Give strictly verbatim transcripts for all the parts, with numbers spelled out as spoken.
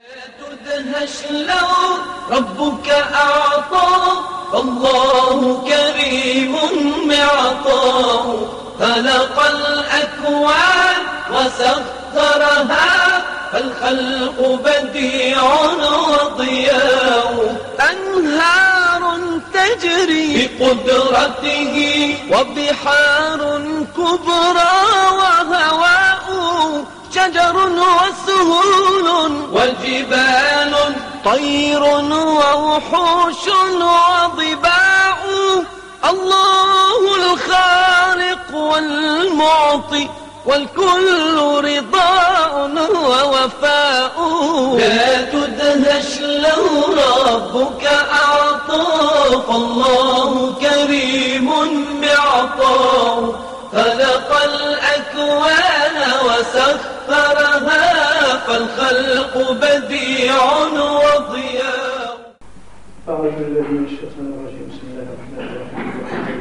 تدهش لو ربك أعطى، فالله كريم معطاه. خلق الأكوان وسخرها، فالخلق بديع وضياء. أنهار تجري بقدرته، وبحار كبرى وهواء. شجر وسهول وجبال، طير ووحوش وضباء. الله الخالق والمعطي، والكل رضاء ووفاء. لا تدهش لو ربك أعطى، فالله كريم معطاه. خلق الأكوان وسخرها، فالخلق بديع وضياء. أعوذ بالله من الشيطان الرجيم. بسم الله الرحمن الرحيم.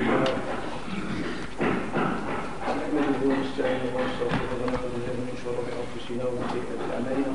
نحمده ونستعينه ونستغفره ونعوذ بالله من شرور أنفسنا ومن سيئات أعمالنا.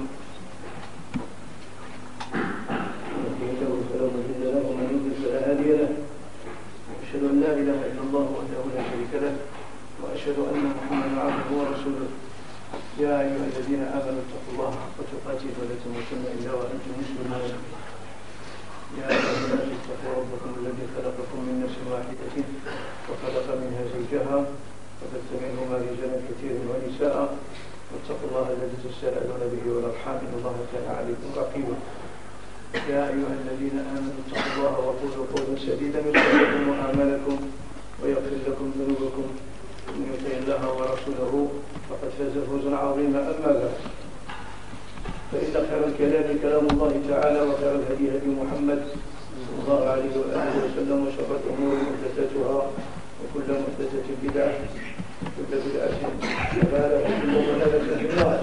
من يهده الله فلا مضل له، ومن يضلل فلا هادي له. أشهد أن لا إله إلا الله وحده لا شريك له، وأشهد أن محمدا عبده ورسوله. يا أيها الذين آمنوا اتقوا الله حق تقاته ولا تموتن إلا وأنتم مسلمون. يا أيها الناس اتقوا ربكم الذي خلقكم من نفس واحدة وخلق منها زوجها، وبث منهما رجالا كثيرا ونساء. واتقوا الله الذي تساءلون به والأرحام، إن الله كان عليكم رقيبا. يا أيها الذين آمنوا اتقوا الله وقولوا قولا سديدا يصلح لكم أعمالكم ويغفر لكم ذنوبكم، ومن يطع الله ورسوله فقد فاز فوزا عظيما. أما بعد، فإن خير الكلام كلام الله تعالى، وخير الهدي هدي محمد صلى الله عليه وآله وسلم، وشر الأمور محدثاتها، وكل محدثة بدعة، وكل بدعة ضلالة، وكل ضلالة في النار.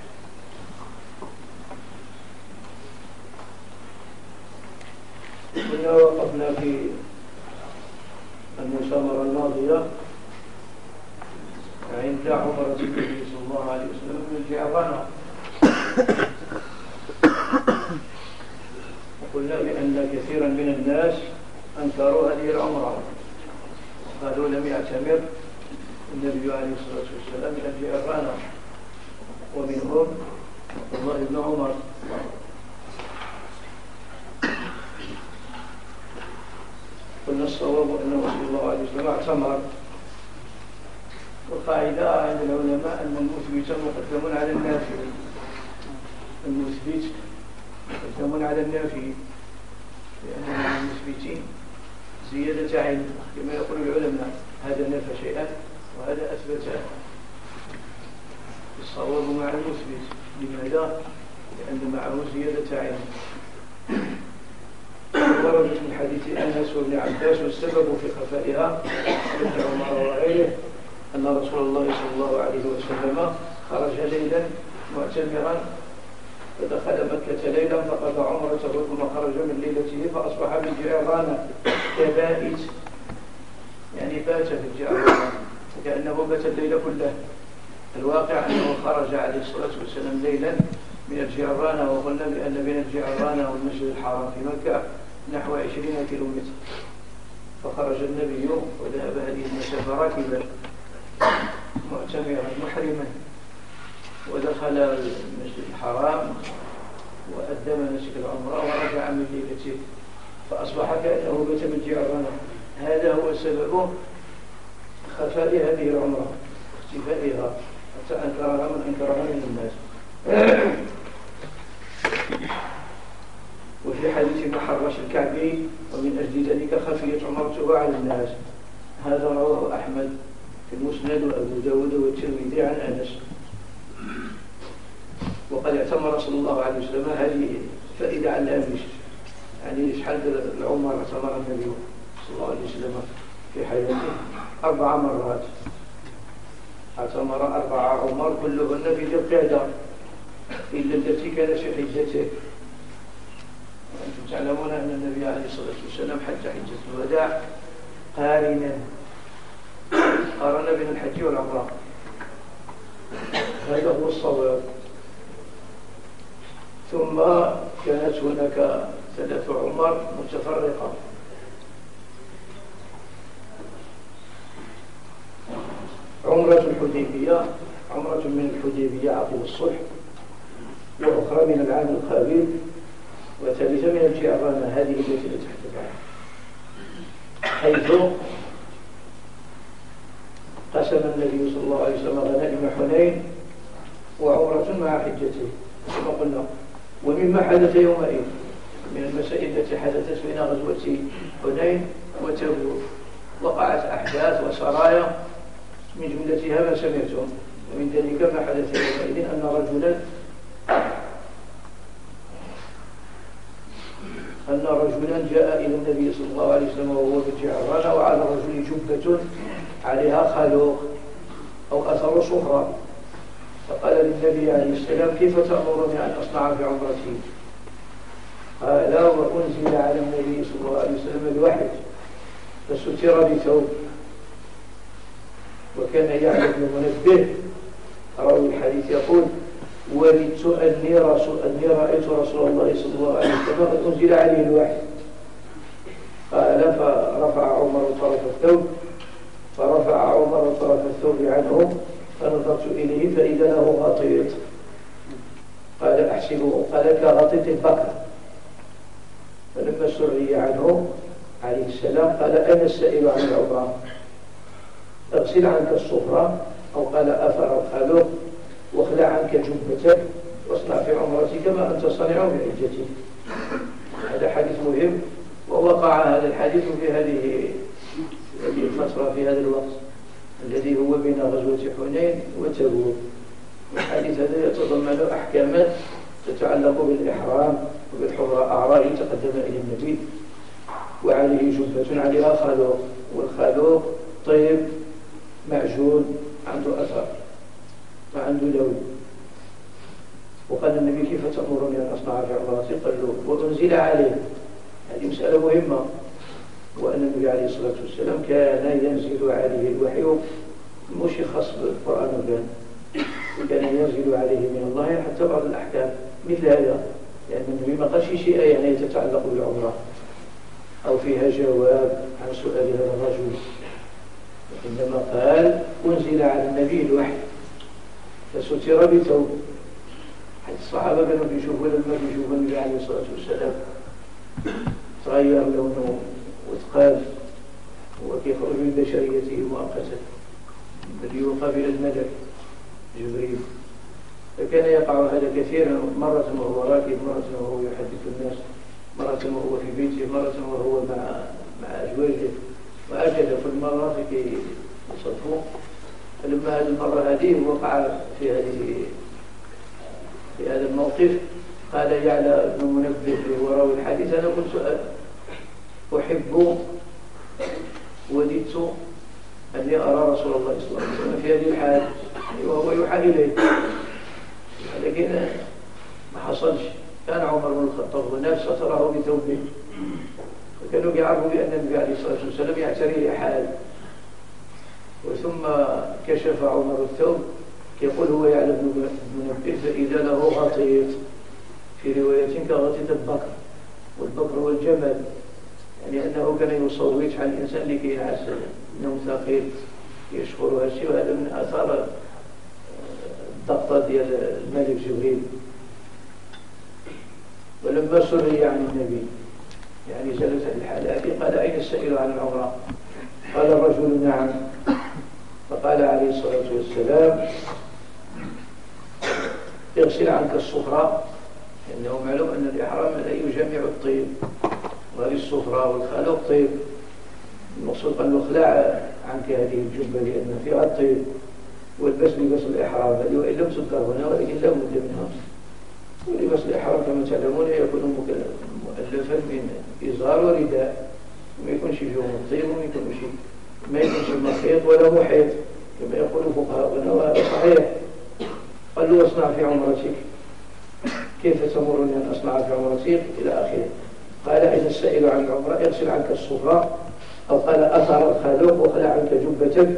كنا وقفنا في المسامرة الماضية عند عمرة النبي صلى الله عليه وسلم من الجعرانة، وقلنا بأن كثيرا من الناس أنكروا هذه العمرة، قالوا لم يعتمر النبي عليه الصلاة والسلام من الجعرانة، ومنهم عبد الله بن عمر. قلنا الصواب أنه صلى الله عليه وسلم اعتمر. والقاعدة عند العلماء أن المثبت مقدم على النافي، المثبت مقدم على النافي، لأن المثبتين زيادة علم كما يقول العلماء، هذا نفى شيئا وهذا أثبته. الصواب مع المثبت. لماذا؟ لأن معه زيادة علم. وردت من حديث أنس وابن عباس، والسبب في خفائها ابن عمر وغيره أن رسول الله صلى الله عليه وسلم خرج ليلا معتمرا، فدخل مكة ليلا فقضى عمرته، ثم خرج من ليلته فأصبح بالجعرانة كبائت، يعني بات في الجعرانة كأنه بات الليل كله. الواقع أنه خرج عليه الصلاة والسلام ليلا من الجعرانة، وقلنا بأن بين الجعرانة والمسجد الحرام في مكة نحو عشرين كيلومتر. فخرج النبي وذهب هذه المسافة راكبا معتمرا محرما، ودخل المسجد الحرام وأدى مناسك العمرة ورجع من ليلته، فأصبح كأنه بات من الجعرانة. هذا هو سبب خفاء هذه العمرة، اختفائها، حتى أنكرها من أنكرها من الناس. وفي حديث ابن حراش الكعبي: ومن أجل ذلك خفيت عمرته على الناس. هذا رواه أحمد في المسند، وأبو داود والترمذي عن أنس. وقد اعتمر صلى الله عليه وسلم، هذه فائدة على الهامش، يعني شحال العمر اعتمر النبي صلى الله عليه وسلم في حياته؟ أربع مرات اعتمر، أربع عمر كلهن في ذي القعدة، إلا التي كانت في حجته. وأنتم تعلمون أن النبي عليه الصلاة والسلام حج حجة الوداع قارنا، قارن بين الحج والعمرة. هذا هو الصواب. ثم كانت هناك ثلاث عمر متفرقة. عمرة الحديبية، عمرة من الحديبية عقب الصلح، وأخرى من العام القابل، وثالثة من الجعرانة، هذه التي نتحدث عنها، حيث قسم النبي صلى الله عليه وسلم غنائم حنين وعمرة مع حجته كما قلنا. ومما حدث يومئذ من المسائل التي حدثت بين غزوة حنين وتبوك، وقعت أحداث وسرايا من جملتها ما سمعتم، ومن ذلك ما حدث يومئذ أن رجلا أن رجلا جاء إلى النبي صلى الله عليه وسلم وهو بالجعرانة، وعلى الرجل جبة عليها خلوق أو أثر صفرة، فقال للنبي عليه السلام: كيف تأمرني أن أصنع في عمرتي؟ قال: وأنزل على النبي صلى الله عليه وسلم الوحي فستر بثوب. وكان يعلم بن منبه راوي الحديث يقول: ولدت أني, رسول أني رأيت رسول الله صلى الله عليه وسلم قد أنزل عليه الوحي. قال: فرفع عمر طرف الثوب فرفع عمر طرف الثوب عنه فنظرت إليه فإذا له غطيط. قال: أحسبه. قال: كغطيط البقر. فلما سري عنه عليه السلام قال: أين السائل عن العمرة؟ اغسل عنك الصفرة، أو قال أثر الخلوق، واخلع عنك جبتك، واصنع في عمرتك ما أنت صانع في حجتك. هذا حديث مهم، ووقع هذا الحديث في هذه هذه الفترة، في هذا الوقت الذي هو بين غزوة حنين وتبوك. الحديث هذا يتضمن أحكامات تتعلق بالإحرام وبالحرة أعراض تقدم إلى النبي، وعليه جبة عليها خلوق، والخلوق طيب معجون عنده أثر ما عنده لون. وقال النبي: كيف تأمرني أن أصنع في عمرتي؟ قال له: وأنزل عليه. هذه مسألة مهمة، وأن النبي عليه الصلاة والسلام كان ينزل عليه الوحي، مش خاص بالقرآن وكان كان ينزل عليه من الله حتى بعض الأحكام مثل هذا، لأن النبي ما قالش شيء يعني تتعلق بالعمرة أو فيها جواب عن سؤال هذا الرجل، إنما قال: أنزل على النبي الوحي فستر بثوب. حتى الصحابة كانوا بيشوفوا لما بيشوفوا النبي عليه الصلاة والسلام تغير لونه وتقال وكيخرج من بشريته مؤقتا بل يقابل الملك جبريل. فكان يقع هذا كثيرا، مرة وهو راكب، مرة وهو يحدث الناس، مرة وهو في بيته، مرة وهو مع مع أزواجه، وهكذا في المرات كي يصدفوه. فلما هذه المرة هذه وقع في هذه في هذا الموقف قال يعلى بن منبه وراوي الحديث: أنا كنت أحب وددت أني أرى رسول الله صلى الله عليه وسلم في هذه الحال وهو يوحى إليه، لكن ما حصلش. كان عمر بن الخطاب هناك ستره بثوبه، وكانوا يعرفوا بأن النبي عليه الصلاة والسلام يعتريه حال. وثم كشف عمر الثوب، يقول هو يعلم بن منبه: فإذا له غطيط، في رواية كغطيط البقر، والبقر هو الجمل، يعني أنه كان يصوت على الإنسان لكي ينعس نوم ثقيل يشعر هالشيء. وهذا من آثار الضغطة ديال الملك جبريل. ولما سري عن النبي يعني جلس الحالات قال: أين السائل عن العمرة؟ قال الرجل: نعم. فقال عليه الصلاة والسلام: اغسل عنك الصفرة، لأنه معلوم أن الإحرام لا يجمع الطيب، وهذه الصفرة والخلوق طيب. المقصود قال له: اخلع عنك هذه الجبة لأن فيها الطيب، والبس لباس الإحرام هذه، وإن لم تذكر هنا ولكن لا بد منها. ولباس الإحرام كما تعلمون يكون مؤلفا من إزار ورداء، وما يكونش فيهم الطيب، وما يكونش ما يكونش مخيط ولا محيط كما يقول فقهاؤنا، وهذا صحيح. قال له: اصنع في عمرتك، كيف تمرني أن أصنع في عمرتك؟ إلى آخره. قال: أين السائل عن العمرة؟ اغسل عنك الصفرة، أو قال أثر الخلوق، واخلع عنك جبتك،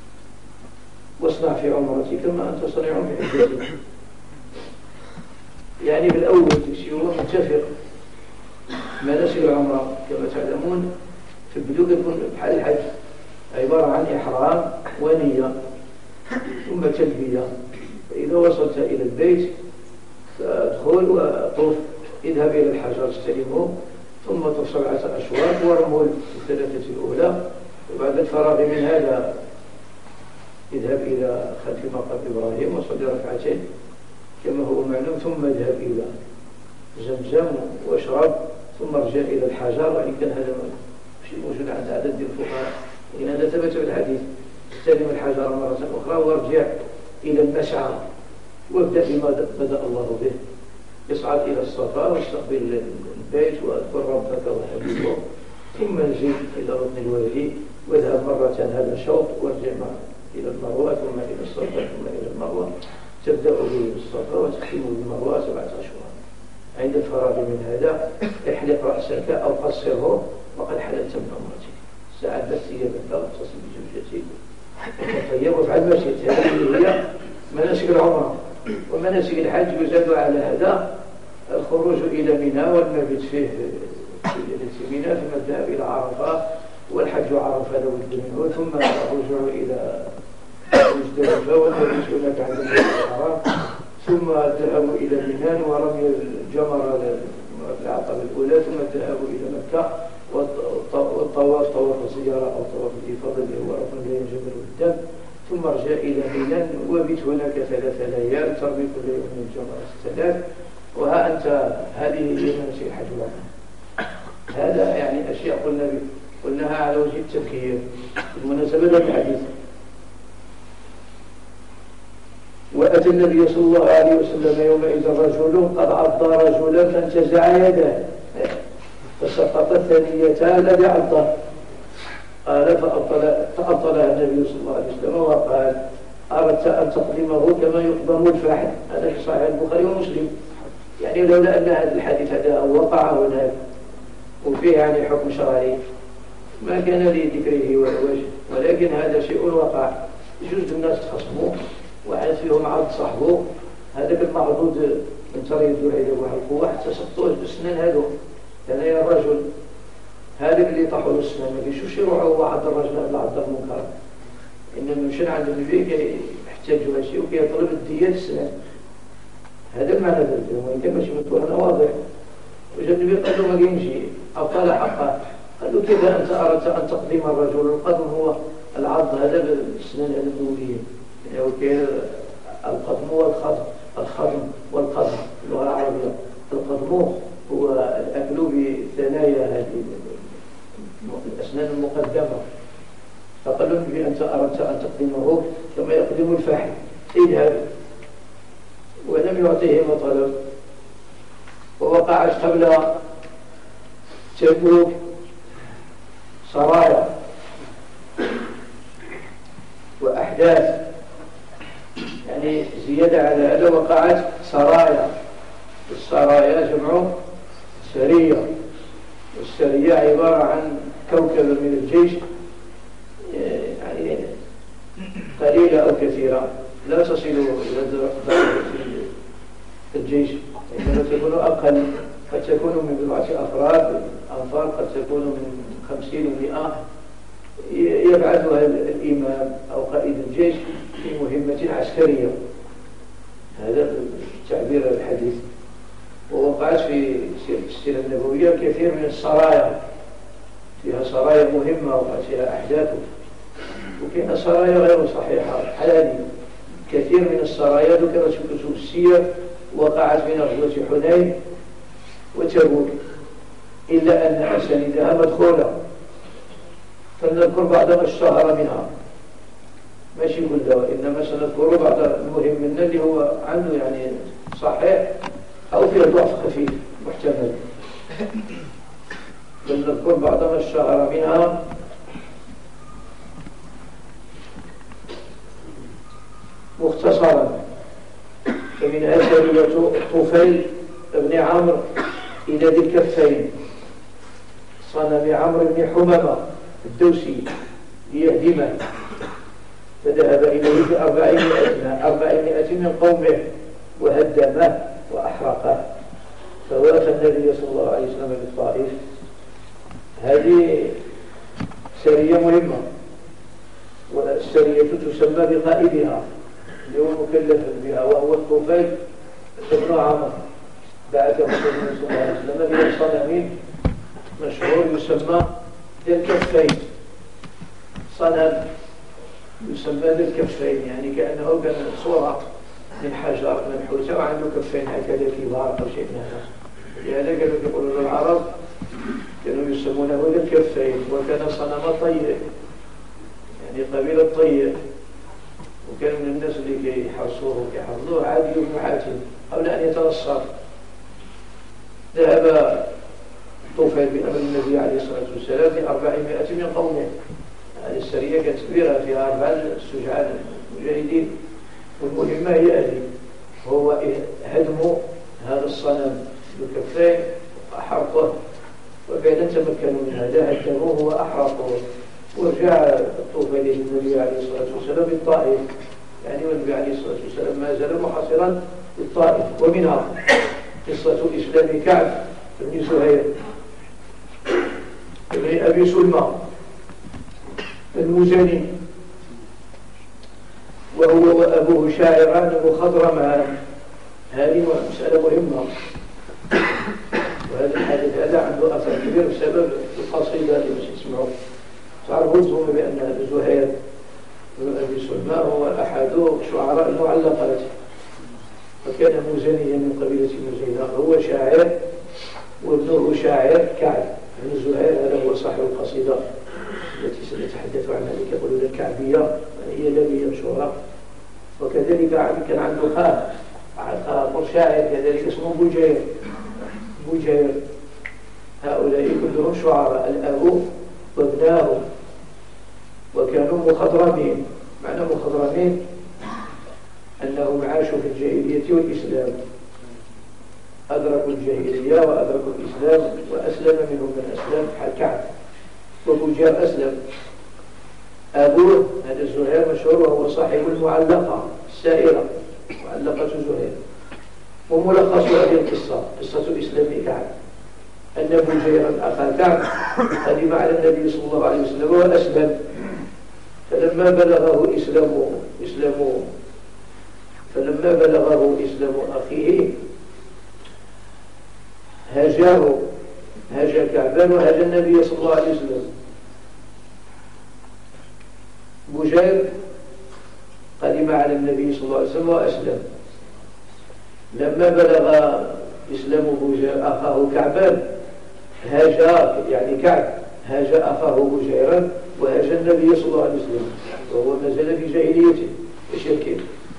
واصنع في عمرتك ما أنت صنيع في حجتك. يعني بالأول يصير متفق. مناسك العمرة كما تعلمون في البدو يكون بحال الحج عبارة عن إحرام ونية ثم تلبية. فإذا وصلت إلى البيت فادخل وطوف، اذهب إلى الحجر استلمه ثم طوف سبعة أشواط ورمل الثلاثة الأولى. وبعد الفراغ من هذا اذهب إلى خلف مقام إبراهيم وصلي ركعتين كما هو معلوم، ثم اذهب إلى زمزم واشرب ثم ارجع إلى الحجر. وإن كان هذا شيء موجود عند عدد الفقهاء لكن هذا ثبت في الحديث، استلم الحجر مرة أخرى وارجع إلى المسعى وابدأ بما بدأ الله به. اصعد إلى الصفا واستقبل البيت واذكر ربك وحبيبه ثم انزل إلى ركن الوادي واذهب مرة هذا شوط وارجع إلى المروة ثم إلى الصفا ثم إلى المروة. تبدأ بالصفا وتختم بالمروة سبعة أشهر. عند الفراغ من هذا احلق رأسك أو قصره وقد حللت من عمرتك. ساعة بس هي بك واتصل بزوجتك وتطيب وافعل ما شئت. هذه هي مناسك العمرة. ومناسك الحج يزاد على هذا الخروج إلى منى والمبيت فيه في منى ثم الذهاب إلى عرفة والحج عرفة لو منه ثم الرجوع إلى مزدلفة والمبيت هناك عند المسجد الحرام ثم الذهاب إلى منى ورمي الجمرة العقبة الأولى ثم الذهاب إلى مكة والطواف طواف الزيارة أو طواف الإفاضة اللي هو ركن لا ينجبر بالدم ثم ارجع إلى منى وبت هناك ثلاث ليال ترمي كل يوم من الجمرة الثلاث. وها أنت هذه هي مناسك الحج والعمرة. هذا يعني أشياء قلنا قلناها على وجه التذكير بالمناسبة للحديث. وأتى النبي صلى الله عليه وسلم يومئذ رجل قد عض رجلا فانتزع يده فسقطت ثنيتان الذي عضه. قال فأبطلها النبي صلى الله عليه وسلم وقال أردت أن تقدمه كما يقدم الفحل. هذا في صحيح البخاري ومسلم. يعني لولا أن هذا الحديث هذا وقع هناك وفيه يعني حكم شرعي ما كان لذكره وجه، ولكن هذا شيء وقع. يجوز الناس تخصموه وعاد فيهم عرض صاحبه هذا المعضود من ترى يدور عليه واحد القوة حتى سقطوه بالسنان. هذا كان يا الرجل هذا اللي طاحوا له السنان ما كيشوفش يروحوا واحد الرجل هذا عض المنكر، إنما مشى عند النبي كيحتاجوا شيء وكيطلب الدية السنان. هذا المعنى ذلك وإن كان ماشي متوهنا واضح. وجاء النبي قال له ما كاينش أبطل حقه. قال له كيف أنت أردت أن تقدم الرجل؟ القدم هو العض هذا بالسنان هذا الدوليين يعني وكاين القدم والخضم الخضم والقدم في اللغة العربية. القدم هو الأكل بثنايا هذه الأسنان المقدمة. فقال له النبي أنت أردت أن تقدمه كما يقدم الفحل اذهب، ولم يعطيه ما طلب. ووقعت قبل تبوك سرايا وأحداث يعني زيادة على هذا وقعت سرايا. السرايا جمع سرية، والسرية عبارة عن كوكب من الجيش يعني قليلة أو كثيرة لا تصل إلى درجة الجيش، إنما تكون أقل. قد تكون من بضعة أفراد أنفار، قد تكون من خمسين ومئة يبعثها الإمام أو قائد الجيش في مهمة عسكرية. هذا التعبير الحديث. ووقعت في السيرة النبوية كثير من السرايا، فيها سرايا مهمة وقعت فيها أحداث، وكاين سرايا غير صحيحة حلالي. كثير من السرايا ذكرت في كتب السير وقعت في غزوة حنين وتبوك، إلا أن أساندها مدخولة، فلنذكر بعض ما اشتهر منها ماشي كلها، وإنما سنذكر بعض المهم منه اللي هو عنده يعني صحيح أو فيه ضعف خفيف محتمل. فلنذكر بعض ما اشتهر منها. مختصرا فمنها سرية طفيل بن عمرو إلى ذي الكفين صنم عمرو بن حمامة الدوسي ليهدمه، فذهب إليه بأربعمائة من قومه وهدمه وأحرقه فوافى النبي صلى الله عليه وسلم بالطائف. هذه سرية مهمة، والسرية تسمى بقائدها اللي هو مكلف بها وهو الطفيل بن عمرو. بعثه النبي صلى الله عليه وسلم إلى صنم مشهور يسمى ذي الكفين، صنم يسمى ذي الكفين، يعني كأنه كان صورة من حجر منحوتة وعنده كفين هكذا كبار أو شيء من هذا. لهذا كانوا يقولون العرب كانوا يسمونه ذي الكفين. وكان صنم طيء، يعني قبيلة طيء، وكان من الناس اللي كيحرصوه وكيحفظوه عادي بن حاتم قبل أن يتنصر. ذهب طفيل بأمر النبي عليه الصلاة والسلام بأربعمائة من قومه. هذه السرية كانت كبيرة فيها أربعة شجعان مجاهدين، والمهمة هي هذه، هو هدم هذا الصنم بكفين وحرقه، وفعلا تمكنوا من هذا، هدموه وأحرقوه. ورجع الطفيل إلى النبي عليه الصلاة والسلام بالطائف، يعني والنبي عليه الصلاة والسلام ما زال محاصرا بالطائف. ومنها قصة إسلام كعب بن زهير بن أبي سلمى المزني، وهو وأبوه شاعران مخضرمان. هذه مسألة مهمة، وهذا الحديث هذا عنده أثر كبير بسبب القصيدة اللي مش يسمعوه. تعرفوا انتم بأن أبي زهير بن أبي سلمى هو أحد شعراء المعلقات، وكان مزنيا من قبيلة مزينة. هو شاعر وابنه شاعر كعب بن زهير، هذا هو صاحب القصيدة التي سنتحدث عنها، التي يقولون الكعبية، هي لبية مشهورة. وكذلك كان عنده خال آخر شاعر كذلك اسمه بوجير بوجير. هؤلاء كلهم شعراء، الأب وابناه، وكانوا مخضرمين. معنى مخضرمين أنهم عاشوا في الجاهلية والإسلام، أدركوا الجاهلية وأدركوا الإسلام، وأسلم منهم من أسلم حال كعب. وبوجير أسلم. أبوه هذا الزهير مشهور، وهو صاحب المعلقة السائرة، معلقة زهير. وملخص هذه القصة قصة إسلام كعب أن بوجيرا أخا كعب قدم على النبي صلى الله عليه وسلم وأسلم. فلما بلغه إسلام إسلام فلما بلغه إسلام أخيه هاجاه هاجا كعبان وهاجا النبي صلى الله عليه وسلم. بوجير قدم على النبي صلى الله عليه وسلم وأسلم. لما بلغ إسلام بوجير أخاه كعبان هاجا، يعني كعب هاجا أخاه بوجيرا وهاجا النبي صلى الله عليه وسلم، وهو ما زال في جاهليته وشركه.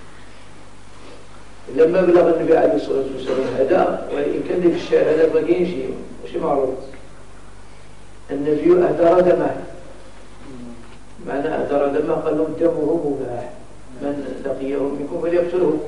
لما بلغ النبي عليه الصلاة والسلام هذا، وإن كان في الشارع هذا ما كاينش ماشي معروف، النبي أهدر دمه. معنى أهدر دمه قال لهم دمه مباح، من لقيه منكم فليقتله.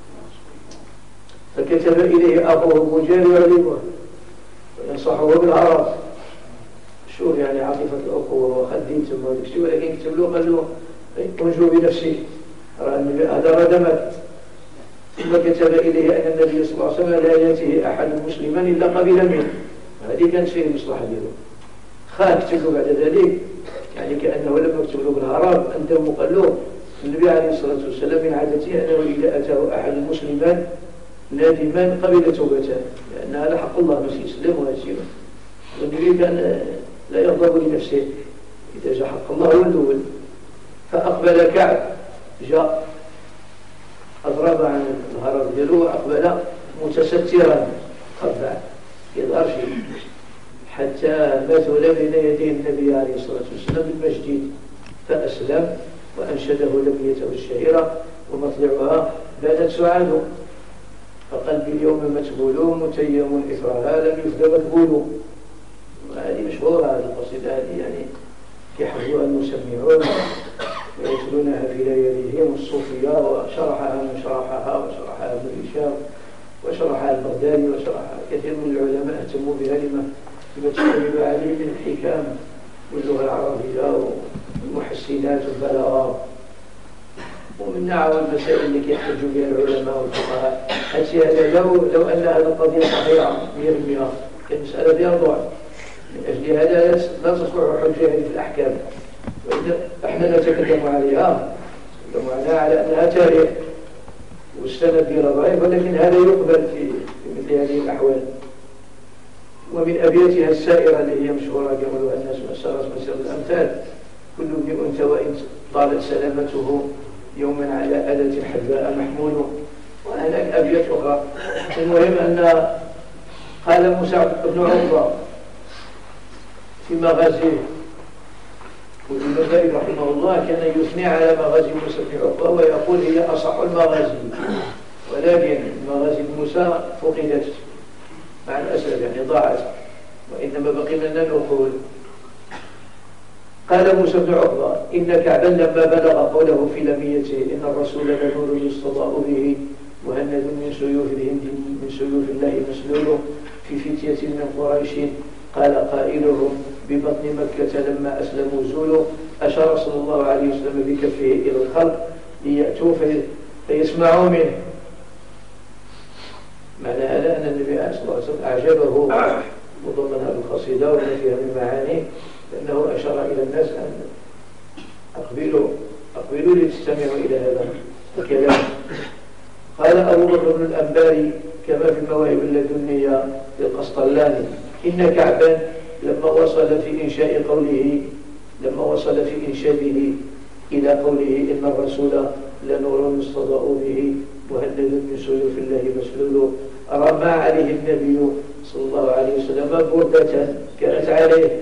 فكتب إليه أخوه بوجير يعلمه وينصحه بالعرب. شوف يعني عاطفة الأخوة وخدين ثم ودكشي، ولكن كتب له قال له انجو بنفسي، رأى النبي أهدر دمك. ثم كتب إليه أن النبي صلى الله عليه وسلم لا يأتيه أحد مسلما إلا قبل منه. هذه كانت فيه المصلحة دياله. خاف كتب له بعد ذلك، يعني كأنه لما كتب له بالعرب أنتم قال له النبي عليه الصلاة والسلام من عادته أنه إذا أتاه أحد المسلمان نادما قبل توبته، لأن هذا حق الله مش يسلم ويسيره. والنبي كان لا يغضب لنفسه إذا جاء حق الله هو الأول. فأقبل كعب، جاء أضرب عن الهرب ديالو وأقبل متسترا خبع يظهر شيء، حتى مثل بين يدي النبي عليه الصلاة والسلام بالمسجد، فأسلم وأنشده لبيته الشهيرة ومطلعها بانت سعاد. فقلبي اليوم متبول متيم إثرها لم يفد مقبول. وهذه مشهورة هذه القصيدة، هذه يعني يحفظها المسمعون ويتلونها في لياليهم الصوفية. وشرحها من شرحها وشرحها ابن هشام وشرحها البغدادي وشرحها كثير من العلماء اهتموا بها لما لما تشتمل عليه من الحكام واللغة العربية والمحسنات والبلاغة. ومن والنعم والمسائل اللي كيحتج بها العلماء والفقهاء. هذا لو لو أن هذه القضية صحيحة مئة بالمئة المسألة فيها ضعف، من أجل هذا لا تصلح حجة في الأحكام، احنا نتكلم عليها نتكلم عليها على أنها تاريخ والسند ديالها ضعيف، ولكن هذا يقبل في مثل هذه الأحوال. ومن أبياتها السائرة اللي هي مشهورة قالوا الناس مسارة مسير الأمثال: كل ابن أنثى وإن طالت سلامته يوما على آلة حذاء محمول. وهناك أبيات أخرى. المهم أن قال موسى بن عقبة في مغازيه، وابن القيم رحمه الله كان يثني على مغازي موسى بن عقبة ويقول هي أصح المغازي، ولكن مغازي موسى فقدت مع الأسف، يعني ضاعت، وإنما بقي لنا نقول. قال موسى بن عقبة: إن كعبا لما بلغ قوله في لميته إن الرسول لنور يستضاء به مهند من سيوف الهند من سيوف الله مسلول في فتية من قريش، قال قائلهم ببطن مكة لما أسلموا زولوا، أشار صلى الله عليه وسلم بكفه إلى الخلق ليأتوا فيسمعوا منه. معنى هذا أن النبي صلى الله عليه وسلم أعجبه وضمن هذه القصيدة وما فيها من معاني، فإنه أشار إلى الناس أن أقبلوا أقبلوا لتستمعوا إلى هذا الكلام. قال أبو بكر بن الأنباري كما في المواهب اللدنية للقسطلاني: إن كعبا لما وصل في إنشاء قوله لما وصل في إنشاده إلى قوله إن الرسول لنور يستضاء به مهند من سيوف الله مسلول، رمى عليه النبي صلى الله عليه وسلم بردة كانت عليه.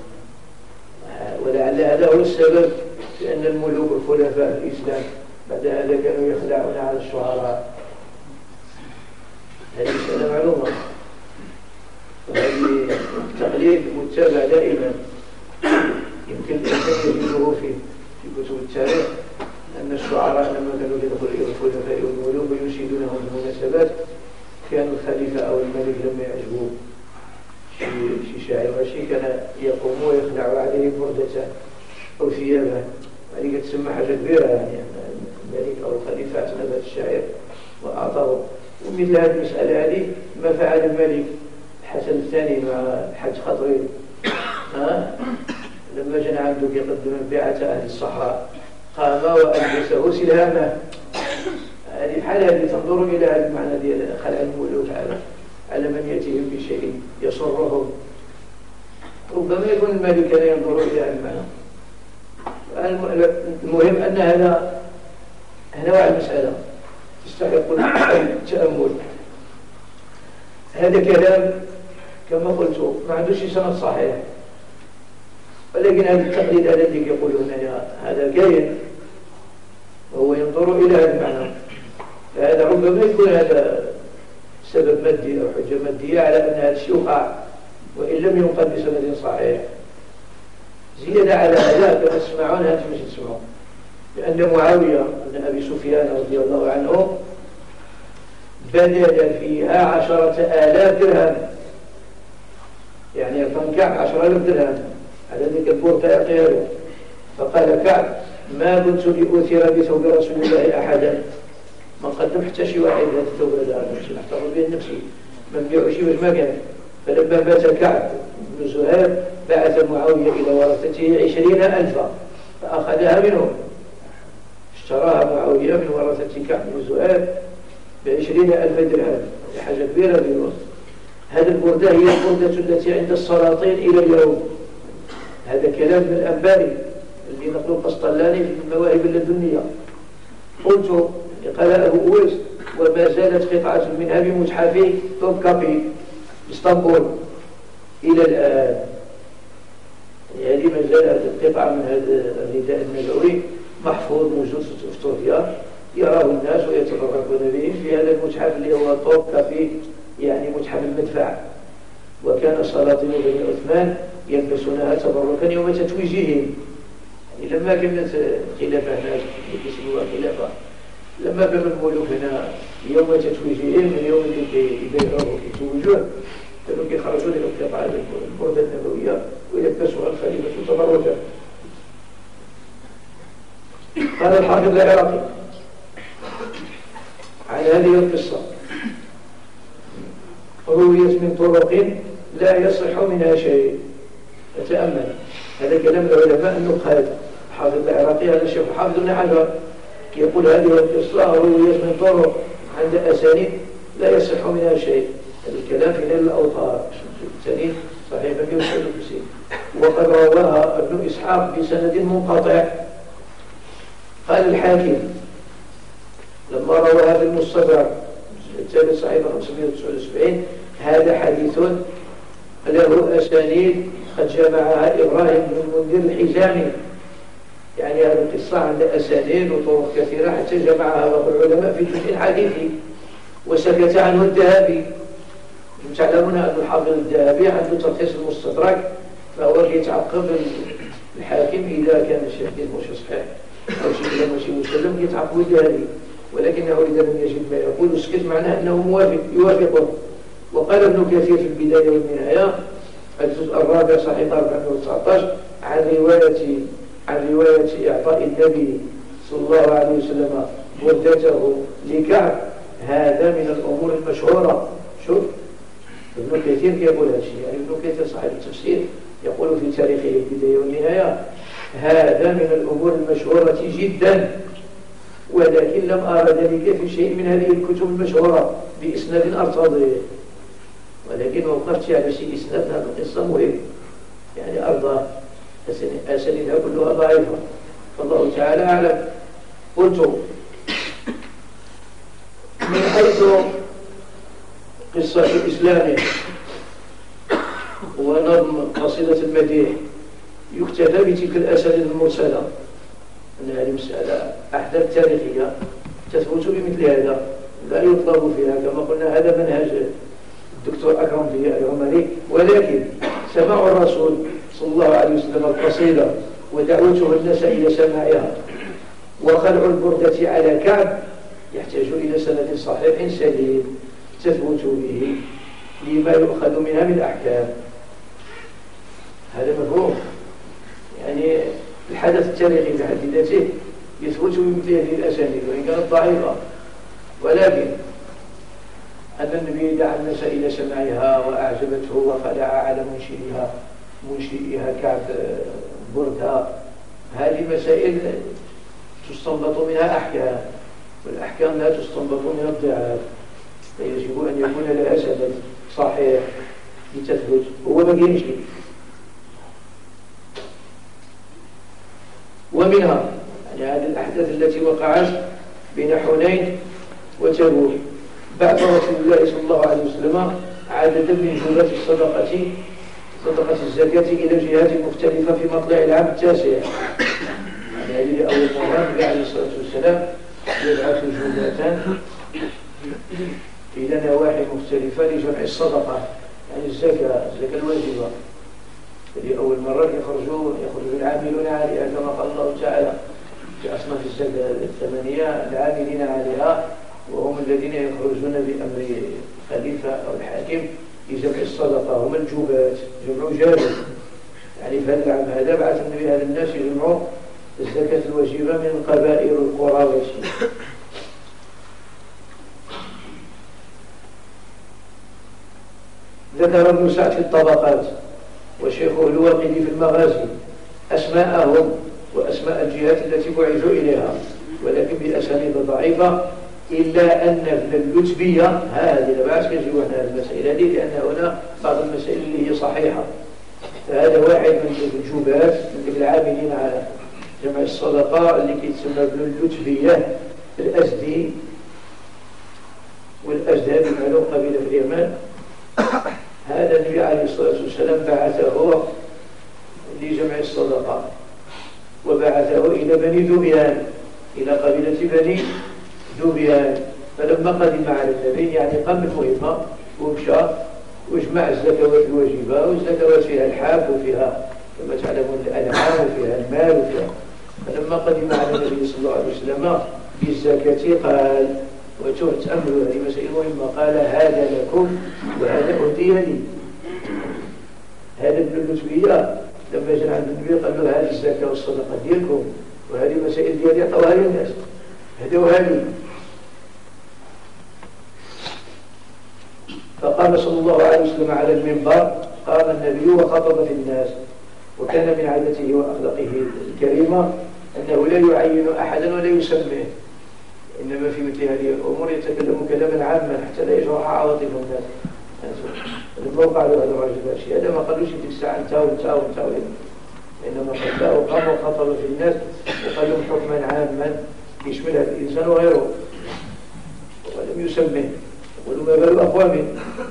ولعل هذا هو السبب في أن الملوك الخلفاء الإسلام بعد هذا كانوا يخلعون على الشعراء. هذه مسألة معلومة، وهذه التقليد متبع دائما. يمكن أن يجده في في كتب التاريخ أن الشعراء لما كانوا يدخلوا إلى الخلفاء والملوك وينشدونهم بالمناسبات، كان الخليفة أو الملك لما يعجبوا شي شاعر وشي كان يقوم ويخلع عليه بردة أو ثيابا. هذه تسمى حاجة كبيرة، يعني الملك أو الخليفة اعتنى بهذا الشاعر وأعطاه. ومثل هذه المسألة هذه ما فعل الملك الحسن الثاني مع الحج خطري، ها لما جاء عنده يقدم بيعة أهل الصحراء قام وألبسه سلامه. هذه الحالة هذه تنظر إلى هذا المعنى ديال خلع الملوك على على من يأتيهم بشيء يسرهم. ربما يكون الملك لا ينظر إلى هذا المعنى. المهم أن هذا نوع المسألة تستحق التأمل. هذا كلام كما قلت ما عندوش سند صحيح، ولكن هذا التقليد الذي يقولون هذا كاين وهو ينظر إلى هذا المعنى، فهذا ربما يكون هذا سبب مادي أو حجة مادية على أن هذا الشيء وقع وإن لم ينقل بسند صحيح. زيادة على هذا كما تسمعون هذا مش تسمعون، لأن معاوية بن أبي سفيان رضي الله عنه بذل فيها عشرة آلاف درهم، يعني كان كعب عشرة آلاف درهم على ذلك البردة يعطيه. فقال كعب: ما كنت لأثير بثوب رسول الله أحدا، ما قدم حتى شي واحد هذا الثوب هذا باش نحتفظ به نفسي، ما نبيعو شي باش ما كان. فلما مات كعب بن زهير بعث معاوية إلى ورثته عشرين ألفا فأخذها منهم، اشتراها معاوية من ورثة كعب بن زهير بعشرين ألف درهم، حاجة كبيرة في الوقت. هذه البردة هي البردة التي عند السلاطين إلى اليوم. هذا كلام من الأنباري اللي نقول القسطلاني في المواهب اللدنية. قلت قال أبو أويس: وما زالت قطعة منها بمتحف توبكابي اسطنبول إلى الآن. يعني ما زالت القطعة من هذا الرداء النبوي محفوظ موجود في تركيا، يراه الناس ويتبركون به في هذا المتحف اللي هو توبكابي، يعني متحف المدفع. وكان سلاطين بني عثمان يلبسونها تبركا يوم تتويجهم، يعني لما كانت خلافة هناك يسموها خلافة، لما كانوا الملوك هنا يوم تتويجهم من يوم اللي يبيعوه ويتوجوه كانوا كيخرجوا لهم قطعة البردة النبوية ويلبسوها الخليفة تبركا. قال الحافظ العراقي: هذه القصة رويت من طرق لا يصح منها شيء. فتأمل هذا كلام العلماء النقاد. حافظ العراقي هذا الشيخ حافظ بن حجر يقول هذه القصة رويت من طرق عند أسانيد لا يصح منها شيء. هذا الكلام في نيل الأوطار الثاني صحيح مئة وواحد وخمسين. وقد رواها ابن إسحاق بسند منقطع. قال الحاكم لما روى هذا المستدرك الثالث صحيح خمسمائة وتسعة وسبعين هذا حديث له أسانيد قد جمعها إبراهيم بن المنذر الحزامي. يعني هذه القصة عند أسانيد وطرق كثيرة حتى جمعها بعض العلماء في جزء حديثي وسكت عنه الذهبي. تعلمون أن الحافظ الذهبي عنده تلخيص المستدرك فهو يتعقب الحاكم إذا كان الشيخ مش صحيح أو شيء ماشي مسلم يتعقب الذهبي، ولكنه إذا لم يجد ما يقول سكت معناه أنه موافق يوافقه. وقال ابن كثير في البداية والنهاية الجزء الرابع صحيح أربعمائة وتسعة عشر عن رواية عن رواية إعطاء النبي صلى الله عليه وسلم بردته لكعب هذا من الأمور المشهورة. شوف ابن كثير يقول هذا الشيء، يعني ابن كثير صاحب التفسير يقول في تاريخه البداية والنهاية هذا من الأمور المشهورة جدا، ولكن لم أرى ذلك في شيء من هذه الكتب المشهورة بإسناد أرتضيه، ولكن وقفت على شيء إسناد هذا القصة مهم يعني أرضى أسانيدها كلها ضعيفة فالله تعالى أعلم. قلت من حيث قصة الإسلام ونظم قصيدة المديح يكتفى بتلك الأسانيد المرسلة أن هذه مسألة أحداث تاريخية تثبت بمثل هذا لا يطلب فيها كما قلنا هذا منهج الدكتور أكرم ضياء العمري، ولكن سماع الرسول صلى الله عليه وسلم القصيدة ودعوته الناس إلى سماعها وخلع البردة على كعب يحتاج إلى سند صحيح سليم تثبت به لما يؤخذ منها من أحكام. هذا مفهوم، يعني الحدث التاريخي في حد ذاته يثبت بمثل هذه الأسانيد وإن كانت ضعيفة، ولكن أن النبي دعا الناس إلى سماعها وأعجبته وخلع على منشئها منشئها كعب بردها، هذه مسائل تستنبط منها أحكام، والأحكام لا تستنبط من الضعاف، فيجب أن يكون لها سند صحيح لتثبت. هو ما يمشي. ومنها يعني هذه الأحداث التي وقعت بين حنين وتبوك بعث رسول الله صلى الله عليه وسلم عددا من جملة الصدقة صدقة الزكاة إلى جهات مختلفة في مطلع العام التاسع. يعني هذه أول مرة النبي عليه الصلاة والسلام يبعث جملة إلى نواحي مختلفة لجمع الصدقة يعني الزكاة الزكاة الواجبة. هذه أول مرة يخرجوا يخرج العاملون عليها كما قال الله تعالى في أصناف الزكاة الثمانية العاملين عليها وهم الذين يخرجون بأمر خليفة أو الحاكم لجمع الصدقة، هم الجوبات جمع جابر. يعني في هذا العام هذا بعث النبي هذا الناس يجمعوا الزكاة الواجبة من قبائل القرى والسي. ذكر ابن سعد في الطبقات وشيخه الواقدي في المغازي أسماءهم وأسماء الجهات التي بعثوا إليها، ولكن بأسانيد ضعيفة، إلا أن ابن اللتبية هذه لا بأس كنجيو هنا المسائل هذه لأن هنا بعض المسائل اللي هي صحيحة، فهذا واحد من الجوبات من العاملين على جمع الصدقة اللي كيتسمى ابن اللتبية الأزدي، والأزدي هذه معلوم قبيلة في اليمن. هذا النبي عليه الصلاة والسلام بعثه لجمع الصدقة وبعثه إلى بني ذبيان إلى قبيلة بني ذبيان. فلما قدم على النبي يعني قام بالمهمة ومشى وجمع الزكوات الواجبة، والزكوات فيها الحاف وفيها كما تعلمون الأنعام وفيها المال وفيها. فلما قدم على النبي صلى الله عليه وسلم بالزكاة قال وتأملوا هذه مسائل مهمة، قال هذا لكم وهذا أهدي لي. هذا ابن اللتبية لما جاء عند النبي قال له هذه الزكاة والصدقة ديالكم وهذه المسائل ديالي عطوها للناس هدوها لي. عليه وسلم على المنبر قام النبي وخطب في الناس، وكان من عادته وأخلاقه الكريمة أنه لا يعين أحدا ولا يسميه، إنما في مثل هذه الأمور يتكلم كلاما عاما حتى لا يجرح عواطف الناس. لما قالوا هذا الرجل الأشياء هذا ما قالوش في الساعة انتهوا انتهوا انتهوا، إنما قالوا قام وخطب في الناس وقال لهم حكما عاما يشمل الإنسان وغيره، ولم يسميه. يقولوا ما بال أقوام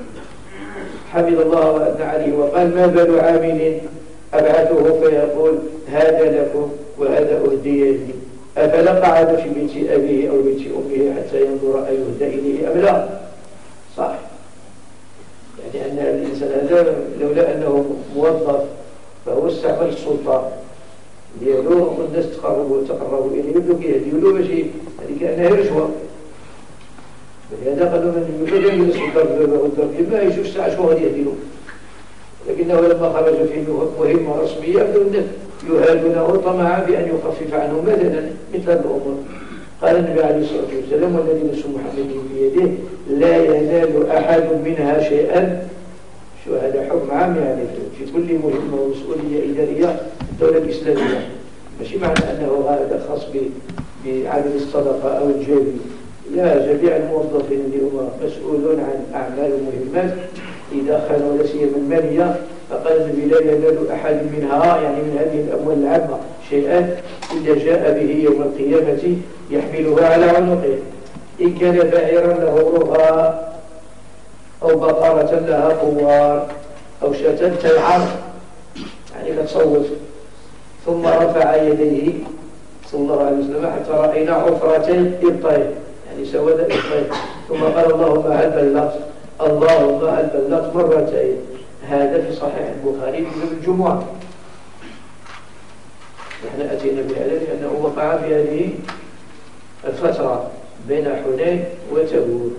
حمد الله وأثنى عليه وقال ما بال عامل أبعثه فيقول هذا لكم وهذا أهدي لي، أفلا قعد في بيت أبيه أو بيت أمه حتى ينظر أيهدى إليه أم لا؟ صح، يعني أن الإنسان هذا لولا أنه موظف فهو استعمل السلطة ديالو والناس تقربوا تقربوا إليه يبدو كيهديوا له باش هذه كأنها رشوة. ولهذا قالوا من يوجد يجلس الضرب والضرب ما يشوف ساعة شو غادي يهدي له، لكنه لما خرج في مهمة رسمية بدأوا الناس يهادونه طمعا بأن يخفف عنهم مثلا مثل الأمور. قال النبي عليه الصلاة والسلام والذي نفس محمد بيده لا ينال أحد منها شيئا. شو هذا حكم عام يعني في كل مهمة ومسؤولية إدارية الدولة الإسلامية، ماشي معنى أنه هذا خاص بعدم الصدقة أو الجابي، لا، جميع الموظفين اللي هم مسؤولون عن أعمال ومهمات إذا خانوا ولا سيما المالية فقال النبي لا ينال أحد منها يعني من هذه الأموال العامة شيئا إلا جاء به يوم القيامة يحملها على عنقه، إن كان بعيرا له رغى أو بقرة لها قوار أو شاة تلعب يعني كتصوت، ثم رفع يديه صلى الله عليه وسلم حتى رأينا عفرتين إبطين يعني سواد إبطين، ثم قال اللهم هل بلغت اللهم هل بلغت مرتين. هذا في صحيح البخاري في باب الجمعة. نحن أتينا بهذا لأنه وقع في هذه الفترة بين حنين وتبوك.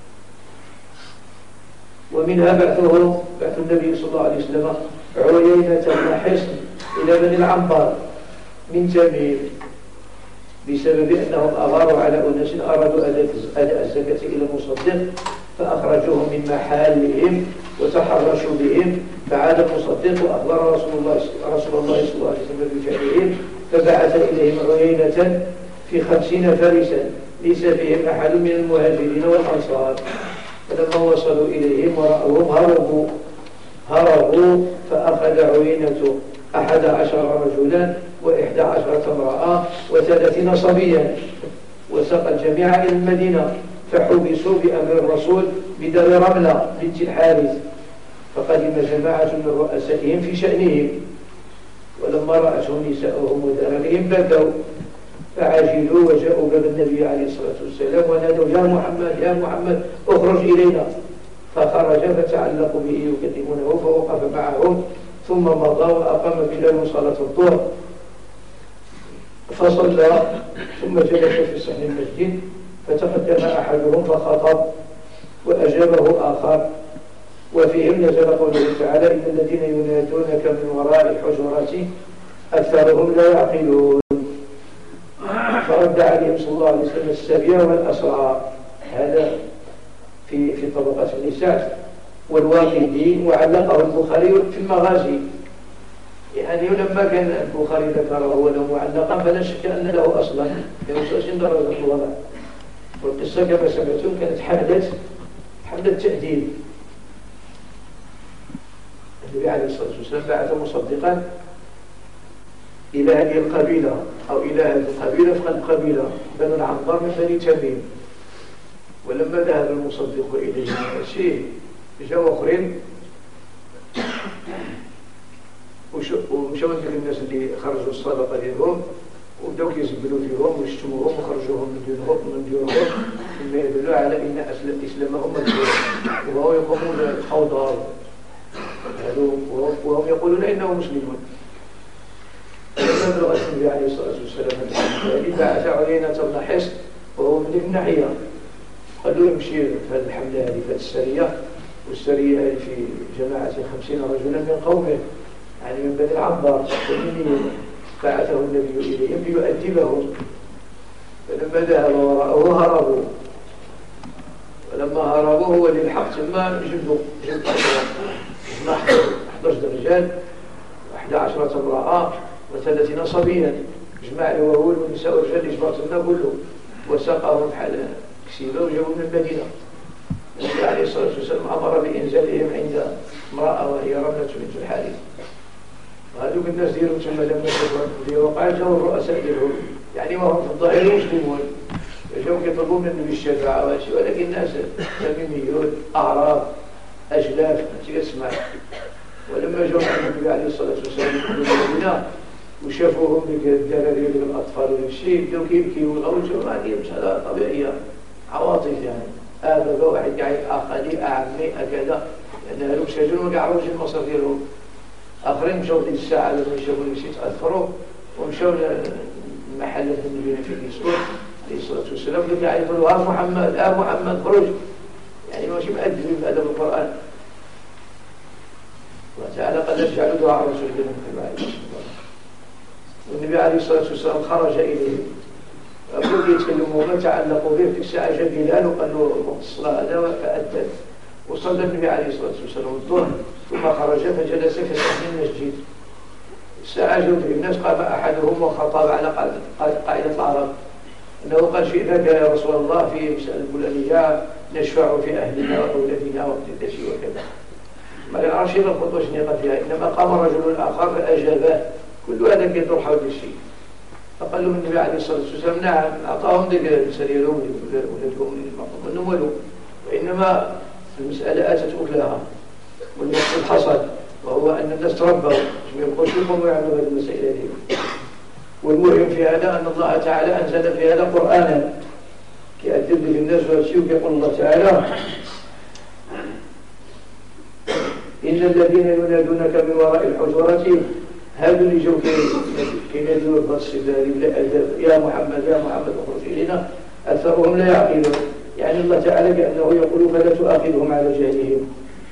ومنها بعثه بعث النبي صلى الله عليه وسلم عيينة بن حصن إلى بني العنبر من تميم بسبب أنهم أغاروا على أناس أرادوا أداء الزكاة إلى المصدق فأخرجوهم من محلهم وتحرشوا بهم، فعاد المصدق وأخبر رسول الله رسول الله صلى الله عليه وسلم بفعلهم، فبعث إليهم عيينة في خمسين فارسا ليس فيهم أحد من المهاجرين والأنصار، فلما وصلوا إليهم ورأوهم هربوا هربوا فأخذ عيينة أحد عشر رجلا وإحدى عشرة امرأة وثلاثين صبيا وساق الجميع إلى المدينة، فحبسوا بأمر الرسول بدار رملة بنت الحارث، فقدم جماعة من رؤسائهم في شأنهم، ولما رأتهم نساؤهم ودرارهم بكوا فعجلوا وجاءوا باب النبي عليه الصلاة والسلام ونادوا يا محمد يا محمد اخرج إلينا، فخرج فتعلقوا به يكلمونه فوقف معهم ثم مضى وأقام بلال صلاة الظهر فصلى ثم جلس في صحن المسجد، فتقدم أحدهم فخطب وأجابه آخر، وفيهم نزل قوله تعالى إن الذين ينادونك من وراء الحجرات أكثرهم لا يعقلون، فرد عليهم صلى الله عليه وسلم السبيع والأسرى. هذا في في طبقات النساء والواقدين، وعلقه البخاري في المغازي، يعني لما كان البخاري ذكره ولو معلقا فلا شك أن له أصلا يوسوس درجة الوضع. والقصة كما سمعتم كانت حملة حملة تأديب. النبي عليه الصلاة والسلام بعث مصدقا إلى هذه القبيلة أو إلى هذه القبيلة في القبيلة بنو العنبر من بني تميم، ولما ذهب المصدق إليه شيء جاءوا آخرين ومشاو ديال الناس اللي خرجوا الصدقة ديالهم وبداو كيزبلوا فيهم ويشتموهم وخرجوهم من ديورهم من ديورهم مما يدل على ان اسلامهم مكذوب، وهو يقومون الفوضى وهم يقولون انهم مسلمون. فلما بلغ النبي عليه الصلاه والسلام بعث عيينة بن حصن وهو من ابن ناحيه، قالوا له امشي في هذه الحمله هذه في السريه، والسريه هذه في جماعه خمسين رجلا من قومه يعني من بني العنبر والمنين، بعثه النبي إليهم ليؤدبهم، فلما ذهب وراءه هربوا، ولما هربوا هو اللي الحق ثم جبوا جبوا أحد عشر رجال وأحد عشرة امرأة وثلاثين صبيا، جمع الوهول والنساء والرجال إجبارتنا كله وساقهم بحال كسيبة وجابوا من المدينة. النبي عليه الصلاة والسلام أمر بإنزالهم عند امرأة وهي رملة بنت الحارث، وهذوك الناس ديالهم ثم لما شافوا في وقع جاوا الرؤساء ديالهم، يعني ما هم في الظاهر مسلمون، جاوا كيطلبوا من النبي الشفاعة وشي، ولكن الناس تميميون أعراب أجلاف أنت كتسمع. ولما جاوا عند النبي عليه الصلاة والسلام في المدينة وشافوهم ديك الدراري ديال الأطفال والشي بداو كيبكيو والأوجه ما عندهمش هذا طبيعية عواطف يعني. هذا واحد قاعد أخالي أعمي أكذا، لأن هذوك شاجروا ما كيعرفوش المصير ديالهم. آخرين مشاو ديك الساعة لما شافوا الشيء تأثروا ومشاو للمحل النبي في اليسوع عليه الصلاة والسلام بداو كيعيطوا له: محمد آه محمد خرج، يعني ماشي مؤدبين بأدب القرآن. وتعالى قد اجعلوا دعاء الرسول كما والنبي عليه الصلاة والسلام خرج إليه أبدوا يتكلموا ما تعلقوا به. في الساعة جاء بلال وقال له وقت الصلاة هذا فأدت، وصلى النبي عليه الصلاة والسلام الظهر ثم خرج فجلس كسحن المسجد. الساعة جاء الناس قام أحدهم وخطب على قاعدة العرب أنه قال: شئناك يا رسول الله في مسألة الفلانية نشفع في أهلنا وأولادنا وكذا شيء وكذا. ما يعرفش الخطوة شنو قال فيها، إنما قام رجل آخر فأجابه. كل هذا كيدور حول الشيء. فقال لهم النبي عليه الصلاة والسلام: نعم أعطاهم ديك السريرهم ولادهم منهم ولو، وإنما المسألة أتت أكلها والمقصود حصل، وهو أن الناس تربوا ما يبقوش يقوموا يعملوا هذه المسائل هذه. والمهم في هذا أن الله تعالى أنزل في هذا قرآنا كيأدب به الناس ويشيء. يقول الله تعالى: إن الذين ينادونك من وراء الحجرات هذا اللي جو كينادوا بالصدار بلا أدب: يا محمد يا محمد اخرج إلينا، أكثرهم لا يعقلون. يعني الله تعالى كأنه يقول: فلا تؤاخذهم على جهلهم.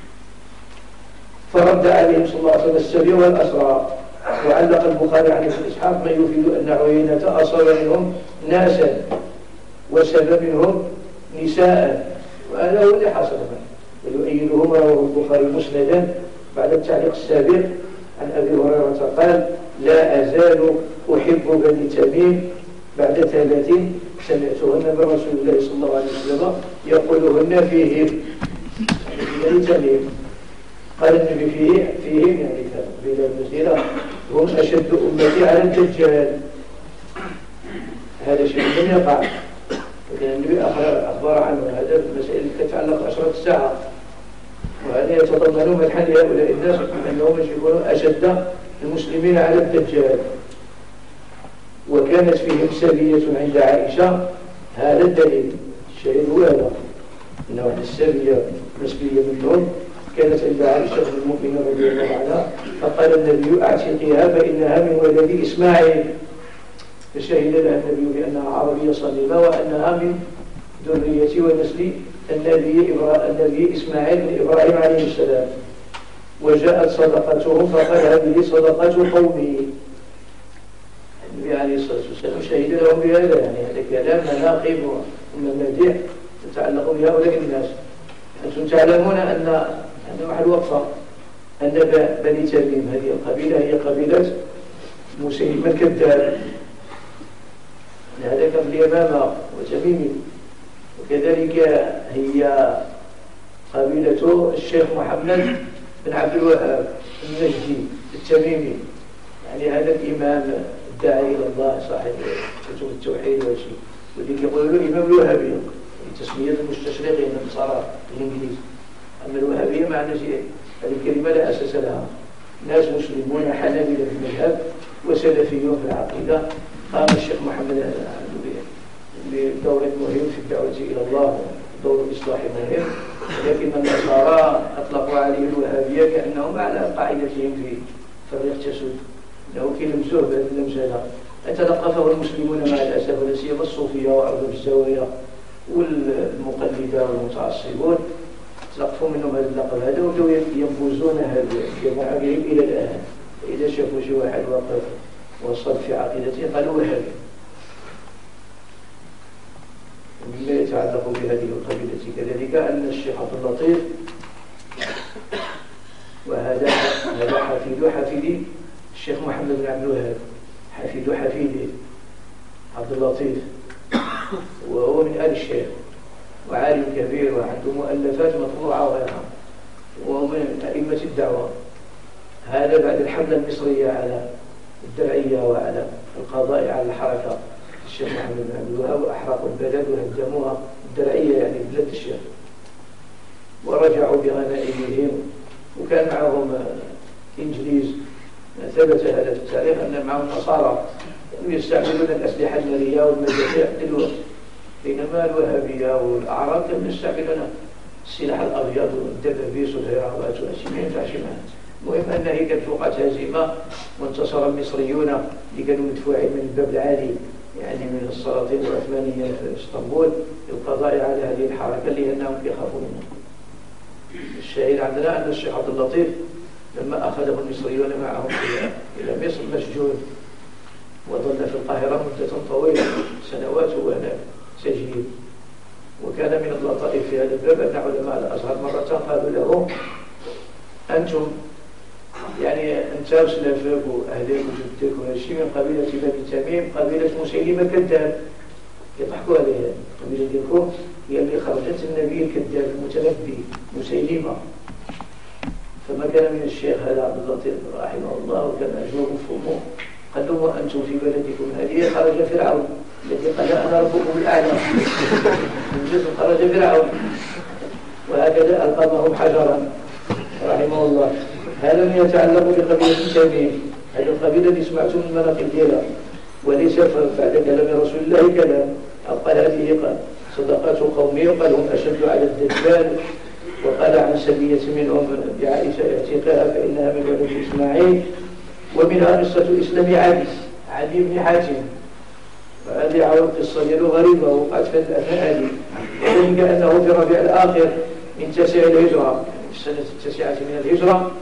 فرد عليهم صلى الله عليه وسلم السبي والأسرى. وعلق البخاري عن ابن إسحاق ما يفيد أن عيينة أصاب منهم ناسا وسب منهم نساء، وهذا هو اللي حصل. ويؤيدهما رواه البخاري مسندا بعد التعليق السابق عن أبي هريرة قال: لا أزال أحب بني تميم بعد ثلاثين سمعتهن من رسول الله صلى الله عليه وسلم يقولهن فيهم، يعني بني تميم. قال النبي فيه فيهم يعني في بلاد المدينة: هم أشد أمتي على الدجال. هذا شيء لم يقع، لكن النبي أخبر عنه. هذا المسائل التي تتعلق عشرة الساعة، وهذا يتضمن مدحا لهؤلاء الناس أنهم يكونون أشد المسلمين على الدجال. وكانت فيهم سبية عند عائشة. هذا الدليل الشهيد هو هذا، أن واحد السبية مسبية منهم كانت عند عائشة أم المؤمنين رضي الله عنها، فقال النبي: أعتقيها فإنها من ولد إسماعيل. فشهد لها النبي بأنها عربية صليبة وأنها من ذرية ونسل النبي النبي إسماعيل بن إبراهيم عليه السلام. وجاءت صدقتهم فقال: هذه صدقة قومي. النبي عليه الصلاة والسلام شهد لهم بهذا، يعني هذا كلام مناقب ومماديح تتعلق بهؤلاء الناس. أنتم تعلمون أن أن واحد وقفة أن بني تميم هذه القبيلة هي قبيلة مسيلمة الكذاب، هذا كان اليمامة وتميمي. وكذلك هي قبيلة الشيخ محمد بن عبد الوهاب النجدي التميمي، يعني هذا الإمام الداعي إلى الله صاحب كتب التوحيد والشيء، واللي يقولوا له إمام الوهابية لتسمية المستشرقين النصارى الإنجليز. أما الوهابية معنى شيء، هذه الكلمة لا أساس لها. ناس مسلمون حنابلة في المذهب وسلفيون في العقيدة. قام الشيخ محمد بدور مهم في الدعوة إلى الله، دور إصلاحي مهم، لكن النصارى أطلقوا عليه الوهابية كأنهم على قاعدتهم في فريق تسود، أنه كيلمسوه بهذه اللمسة. تلقفه المسلمون مع الأسف، ولا سيما الصوفية وأرباب الزوايا والمقلدة والمتعصبون، تلقفوا منهم هذا اللقب هذا وبدأوا ينبوزون هذا بمعابرهم إلى الآن. إذا شافوا شي واحد واقف وصل في عقيدته قالوا وهابي. مما يتعلق بهذه القبيلة كذلك أن الشيخ عبد اللطيف، وهذا هذا حفيد حفيدي الشيخ محمد بن عبد الوهاب، حفيد حفيدي عبد اللطيف، وهو من آل الشيخ وعالم كبير وعنده مؤلفات مطبوعة وغيرها، وهو من أئمة الدعوة. هذا بعد الحملة المصرية على الدرعية وعلى القضاء على الحركة الشيخ محمد بن عبد الوهاب، وأحرقوا البلد وهدموها، الدرعية يعني بلاد الشيخ، ورجعوا بغنائمهم، وكان معهم إنجليز. ثبت هذا في التاريخ أن معهم نصارى كانوا يستعملون الأسلحة النارية والمدافع للوقت، بينما الوهابية والأعراب كانوا يستعملون السلاح الأبيض والدبابيس والهراوات وأشياء ما ينفعش معها. المهم أن هي كانت وقعت هزيمة، وانتصر المصريون اللي كانوا مدفوعين من الباب العالي يعني من السلاطين العثمانية في اسطنبول للقضاء على هذه الحركة لأنهم يخافوا منها. الشاهد عندنا أن الشيخ عبد اللطيف لما أخذه المصريون معهم إلى مصر مسجون، وظل في القاهرة مدة طويلة سنوات وهناك سجين. وكان من اللطائف في هذا الباب أن علماء الأزهر مرة قالوا له: أنتم يعني أنت وسلافك وأهلك وجدك وهالشيء من قبيلة بني تميم، قبيلة مسيلمة كذاب، يضحكوا عليها. القبيلة ديالكم هي اللي خرجت النبي الكذاب المتنبي مسيلمة. فما كان من الشيخ هذا عبد اللطيف رحمه الله، وكان أجوب فمه، قال لهم: وأنتم في بلدكم هذه خرج فرعون الذي قال أنا ربكم الأعلى. من جسم خرج فرعون، وهكذا ألقمهم حجرا رحمه الله. هذا ما يتعلق بقبيلة تميم، هذه القبيلة اللي سمعتم من المناقب ديالها، وليس بعد كلام رسول الله كلام. قال هذه قال صدقات قومي، وقال هم أشد على الدجال، وقال عن سبية منهم بعائشة اعتقاها فإنها من ولد إسماعيل. ومنها قصة إسلام علي علي بن حاتم، وهذه عوض قصة ديالو غريبة وقعت في الأثناء هذه، وذلك أنه في ربيع الآخر من تسع الهجرة، في السنة التاسعة من الهجرة،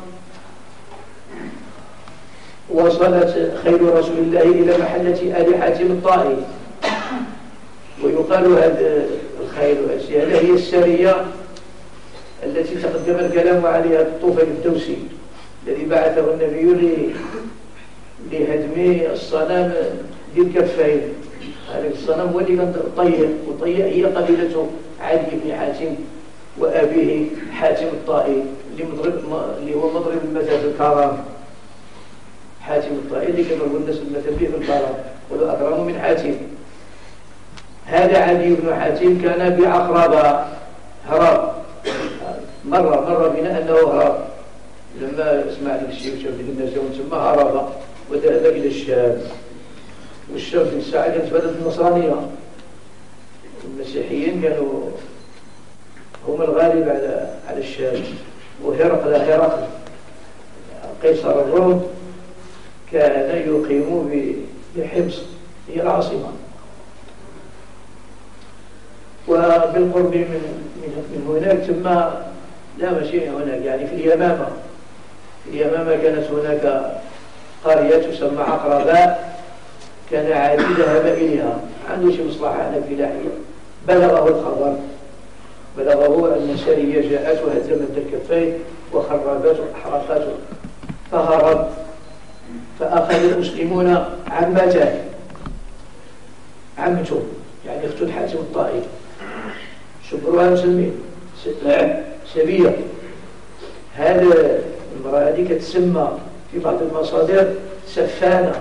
وصلت خيل رسول الله إلى محلة آل حاتم الطائي. ويقال هذا الخيل والسيادة هي السرية التي تقدم الكلام عليها الطفيل الدوسي الذي بعثه النبي لهدم الصنم ذي الكفين. هذا الصنم هو اللي كان طيء، وطيء هي قبيلته علي بن حاتم وأبيه حاتم الطائي اللي مضرب اللي هو مضرب المثل في الكرام. حاتم الطائي اللي كانوا الناس المثل به في الكرام، ولو أكرموا من حاتم. هذا علي بن حاتم كان بعقربة هرب، مرة مرة بنا أنه هرب لما سمع ذلك الشيء وشاف ذلك الناس يوم ثم هرب وذهب إلى الشام. والشام في الساعة كانت بلد النصرانية، المسيحيين كانوا هم الغالب على على الشام. وهرقل هرقل قيصر الروم كان يقيم بحمص هي العاصمة، وبالقرب من من هناك ثم لا ماشي هناك يعني في اليمامة. في اليمامة كانت هناك قرية تسمى عقرباء، كان عادي ذهب إليها عنده شي مصلحة هناك فلاحية. بلغه الخبر، بلغه أن سرية جاءت وهزمت الكفين وخربته وأحرقته، فهرب. فأخذ المسلمون عمته عمته يعني أخت الحاتم الطائي، شبروها مسلمين سبية. هذا المرأة هذه كتسمى في بعض المصادر سفانة،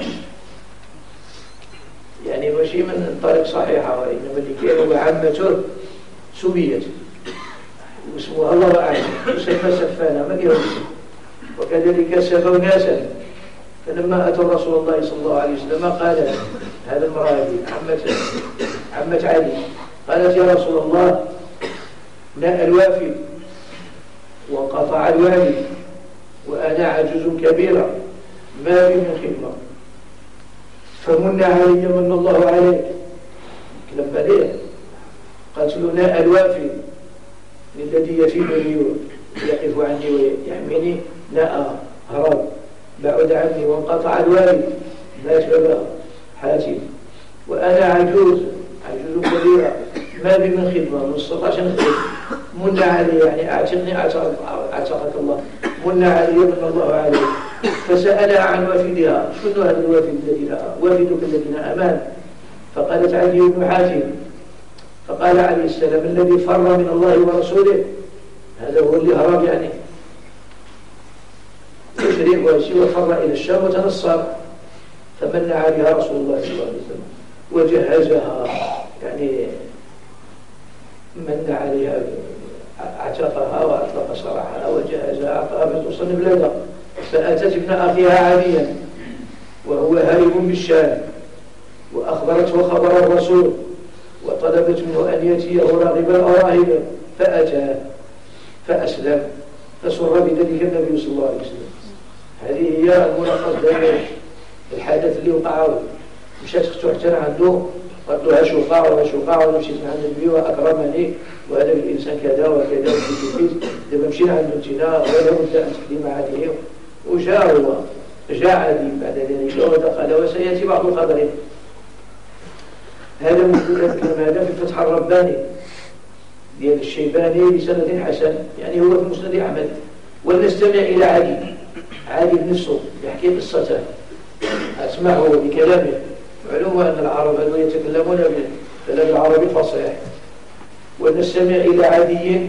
يعني ماشي من طريق صحيحة، وإنما اللي كانوا عمته سبيت واسمها الله أعلم تسمى سفانة ما كانوا. وكذلك سفوا ناسا، فلما أتوا رسول الله صلى الله عليه وسلم قال هذا المرأة عمة عمة علي، قالت: يا رسول الله ناء الوافي وقطع الوالي وأنا عجوز كبيرة ما بي من خدمة، فمن علي من الله عليك. لما ليه قالت له: ناء الوافي الذي يفيدني يقف عني ويحميني ناء هرب بعد عني، وانقطع الوالي مات بابا حاتم، وأنا عجوز عجوز كبيرة ما بي من خدمة من السلطة عشان خدمة من علي يعني أعتقني أعتقك الله من علي من الله عليه فسألها عن وافدها شنو هذا الوافد الذي وافدك الذين أمان فقالت عدي بن حاتم فقال عليه السلام الذي فر من الله ورسوله هذا هو اللي هرب يعني يشرك ويسير وفر إلى الشام وتنصر فمن عليها رسول الله صلى الله عليه وسلم وجهزها يعني من عليها اعتقها وأطلق سراحها وجهزها أعطاها توصل بلادها فأتت ابن أخيها عاليا وهو هارب بالشام وأخبرته خبر الرسول وطلبت منه أن يأتيه راغبا أو راهبا فأتى فأسلم فسر بذلك النبي صلى الله عليه وسلم. هذه هي الملخص دائما الحادث اللي وقع مشات اختو حتى عنده قالت له هاش وقع وهاش وقع وانا مشيت عند النبي واكرمني وهذا الانسان كذا وكذا وكذا دابا مشينا عند انتنا ولا بد ان تخدم عليه وجاء هو جاء عدي بعد ذلك ودخل وسياتي بعض القدر. هذا من هذا في الفتح الرباني ديال الشيباني بسند حسن يعني هو في مسند احمد. ولنستمع الى عدي عادي بنفسه يحكي قصته اسمعه بكلامه. معلوم ان العرب يتكلمون بالكلام العربي الفصيح. ونستمع الى عدي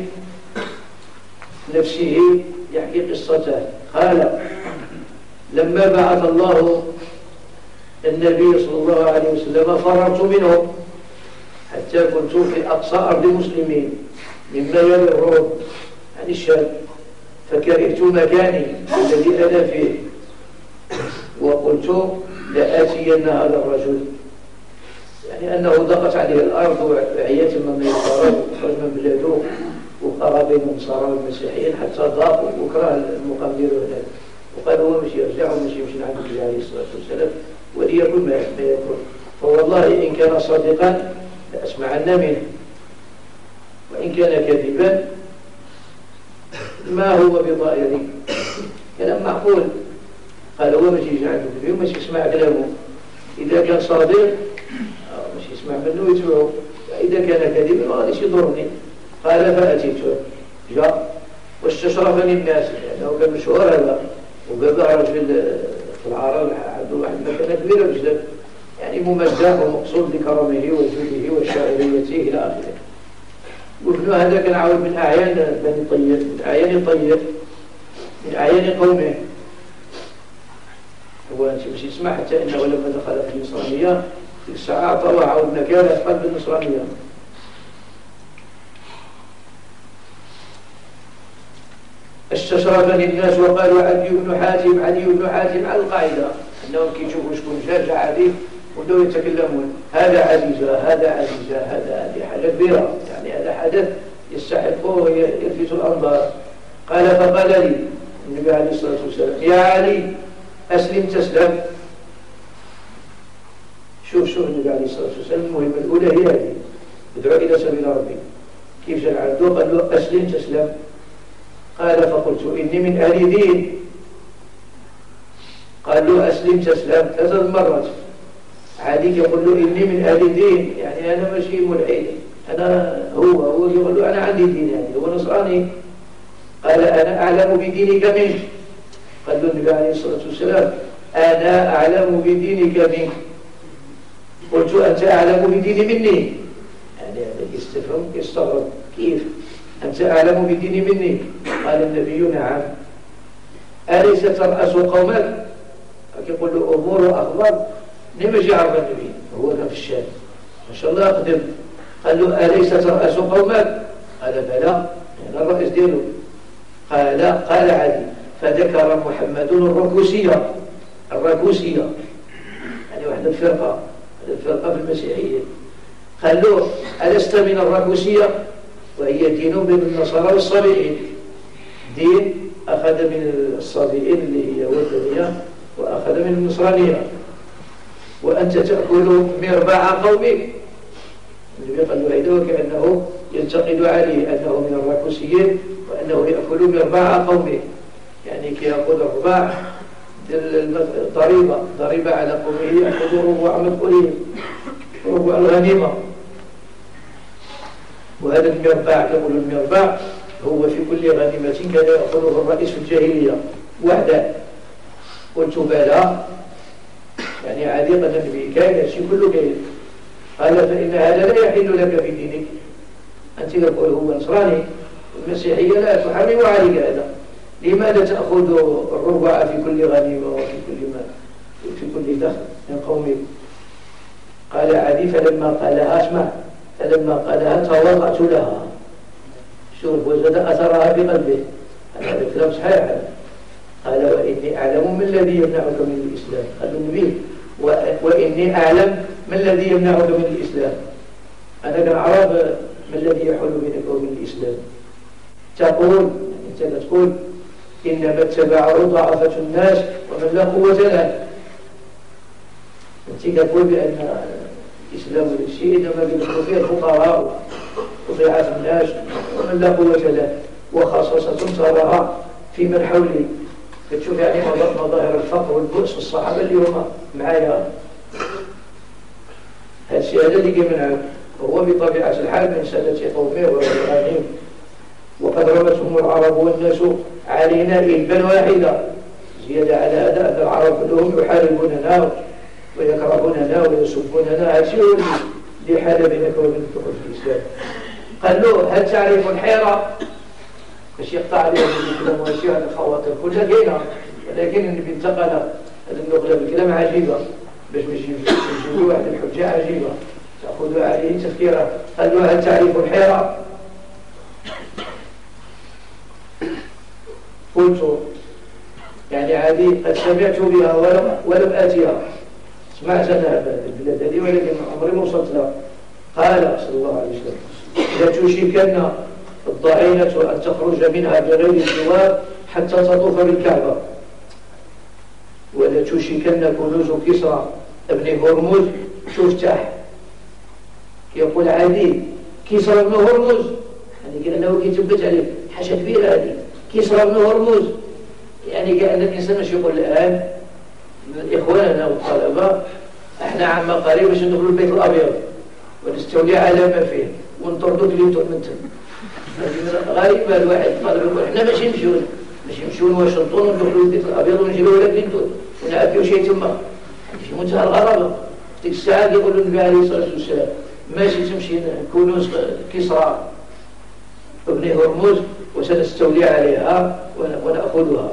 نفسه يحكي قصته. قال لما بعث الله النبي صلى الله عليه وسلم فررت منهم حتى كنت في اقصى ارض المسلمين مما يلي الروم عن الشام فكرهت مكاني الذي أنا فيه وقلت لآتين هذا الرجل يعني أنه ضغط عليه الأرض وعيات من يصارى وخرج من بلاده وقرى بين النصارى والمسيحيين حتى ضاق وكره المقام ديالو هناك وقال هو ماشي يرجع وماشي يمشي عند النبي عليه الصلاة والسلام وليكن ما يكون فوالله إن كان صادقا لأسمعن منه وإن كان كذبا ما هو بضائر كلام معقول. قال هو ماشي يجي عند النبي وماشي يسمع كلامه. إذا كان صادق ماشي يسمع منه ويتبعه إذا كان كذبا ما غاديش يضرني. قال فأتيته جاء واستشرفني الناس لأنه كان مشهور هذا وقال رجل في العرب عنده واحد مكانة كبيرة جدا يعني ممزق ومقصود بكرمه وجوده وشاعريته إلى آخره. وابن هذا كان عاود من أعيان بني طيب من أعيان طيب من أعيان قومه. هو أنت مش يسمع حتى إنه لما دخل في النصرانية في الساعة أعطاه عاود مكانة في قلب النصرانية. استشرفني الناس وقالوا عدي بن حاتم عدي بن حاتم على القاعدة أنهم كيشوفوا شكون جاء جاء عدي وبدأوا يتكلمون هذا عزيزة هذا عزيزة هذا هذه حاجة كبيرة يعني هذا حدث يستحقه يلفت الأنظار. قال فقال لي النبي عليه الصلاة والسلام يا علي أسلم تسلم. شوف شوف النبي عليه الصلاة والسلام المهمة الأولى هي هذه ادعو إلى سبيل ربي. كيف جاء عنده قال له أسلم تسلم. قال فقلت إني من أهل دين. قال له أسلم تسلم ثلاث مرات. عادي يقول له إني من أهل دين يعني أنا ماشي ملحد أنا هو هو يقول له أنا عندي دين يعني هو نصراني. قال أنا أعلم بدينك منك. قال له النبي عليه الصلاة والسلام أنا أعلم بدينك منك. قلت أنت أعلم بديني مني يعني هذا يستفهم يستغرب كيف أنت أعلم بديني مني. قال النبي نعم. أليس ترأس قومك يقول له أمور وأخبار لما جاء عرف النبي هو كان في الشام ما شاء الله أقدم. قال له أليس ترأس قومك قال بلى يعني الرئيس دينه. قال قال عدي فذكر محمد الركوسية الركوسية يعني واحدة الفرقة الفرقة في المسيحية. قال له ألست من الركوسية وهي دين من النصارى والصابئين دين أخذ من الصابئين اللي هي وثنية وأخذ من النصرانية وأنت تأكل مربع قومك. النبي قال له هيدا وكأنه ينتقد عليه أنه من الركوسيين وأنه يأكل مربع قومه يعني كي يأخذ الرباع ضريبة ضريبة على قومه يأخذ ربع مدخولهم ربع الغنيمة. وهذا المرباع يقول المرباع هو في كل غنيمة كان يأخذه الرئيس في الجاهلية وحده. قلت بلى، يعني عادي قد النبي كاين هادشي كله كاين. قال فإن هذا لا يحل لك في دينك، أنت يقول هو نصراني المسيحية لا تحرم عليك هذا، لماذا تأخذ الربع في كل غنيمة وفي كل ما في كل دخل من قومك؟ قال عادي فلما قالها اسمع فلما قالها تواضعت لها، شوف وجد أثرها بقلبه. هذا الكلام صحيح. قال وإني أعلم ما الذي يمنعك من الإسلام. قال النبي وإني أعلم ما الذي يمنعك من الإسلام، أنا كان أعرف ما الذي يحول بينك وبين الإسلام. تقول أنت تقول إنما اتبعه ضعفة الناس ومن لا قوة له. أنت تقول بأن الإسلام والشيء إنما بيدخل فيه الفقراء وضعاف الناس ومن لا قوة له، وخاصة تراها في من حولي. تشوف يعني مظاهر الفقر والبؤس في الصحابة اللي هم معايا. هذا الشيء هذا اللي يمنعه، وهو بطبيعة الحال من سنة قومه وغيرهم. وقد رمتهم العرب والناس علينا إلبا واحدة. زيادة على هذا أن العرب كلهم يحاربوننا ويكرهوننا ويسبوننا. هذا الشيء اللي حال بينك وبين الدخول في الإسلام. قال له هل تعرف الحيرة؟ باش يقطع عليهم الكلام ويشير على الخواطر كلها كاينه، ولكن النبي انتقل هذه النقله بالكلام عجيبه باش ما يجيبوا واحد الحجه عجيبه تاخذ عليه تفكيره. قال له هل تعرف الحيره؟ قلت يعني عادي قد سمعت بها ولم ولم اتيها، سمعت انا البلاد هذه ولكن عمري ما وصلت لها. قال صلى الله عليه وسلم لتوشكن الضعينة أن تخرج منها بغير الجواب حتى تطوف بالكعبة، ولتوشكن كنوز كسرى ابن هرمز تفتح. يقول عادي كسرى ابن هرمز، يعني كأنه كتبت عليه حاجة كبيرة هذه. كسرى ابن هرمز يعني كأن الإنسان مش يقول الآن إخواننا والطلبة احنا عما قريب باش ندخلوا البيت الأبيض ونستولي على ما فيه ونطردوا كليتهم من تم. غريبة الواحد قال يقول احنا ماشي نمشون ماشي نمشون واشنطون وندخلوا البيت الابيض ونجيبوا ولا كلينتون ونأكلوا شيء تما. في منتهى الغرابة. ديك الساعة يقول النبي عليه الصلاة والسلام ماشي تمشي كنوز كسرى ابن هرمز وسنستولي عليها ونأخذها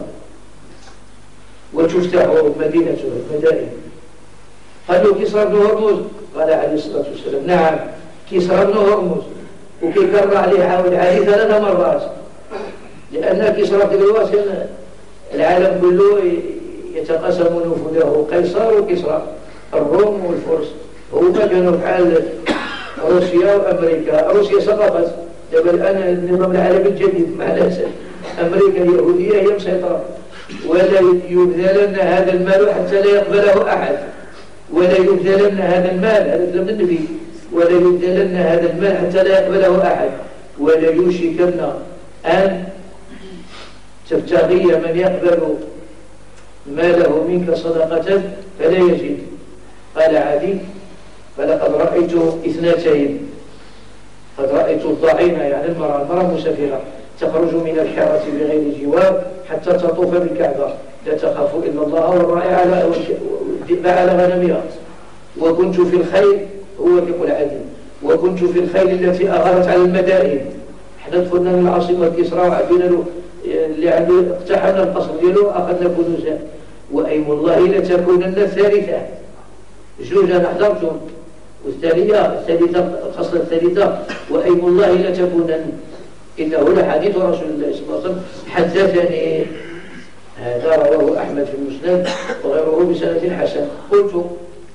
وتفتح مدينة المدائن. قالوا كسرى ابن هرمز؟ قال عليه الصلاة والسلام نعم كسرى ابن هرمز. وكيكرر عليه عاود عليه ثلاث مرات، لأن كسرى في الوقت العالم كله يتقاسم نفوذه، قيصر وكسرى الروم والفرس هما كانوا بحال روسيا وأمريكا. روسيا سقطت دابا الآن النظام العالمي الجديد مع الأسف أمريكا اليهودية هي مسيطرة، ولا يبذلن هذا المال حتى لا يقبله أحد، ولا يبذلن هذا المال، هذا كلام النبي، ولا يبذلن هذا المال حتى لا يقبله أحد، ولا يوشكن أن تبتغي من يقبل ماله منك صدقة فلا يجد. قال عدي فلقد رأيت اثنتين، قد رأيت الضعينة يعني المرأة المرأة مسافرة تخرج من الحارة بغير جواب حتى تطوف بالكعبة لا تخاف إلا الله والراعي على والذئب على غنمها. وكنت في الخيل، هو يقول عدي وكنت في الخيل التي أغارت على المدائن. احنا دخلنا من العاصمة كسرى وعدينا له اللي عنده اقتحمنا القصر ديالو أخذنا كنوزا. وأيم الله لتكونن الثالثة، جوج أنا حضرتهم، والثانية الثالثة الخصلة الثالثة وأيم الله لتكونن إنه لحديث رسول الله صلى الله عليه وسلم حدثني. هذا رواه أحمد في المسند وغيره بسند حسن. قلت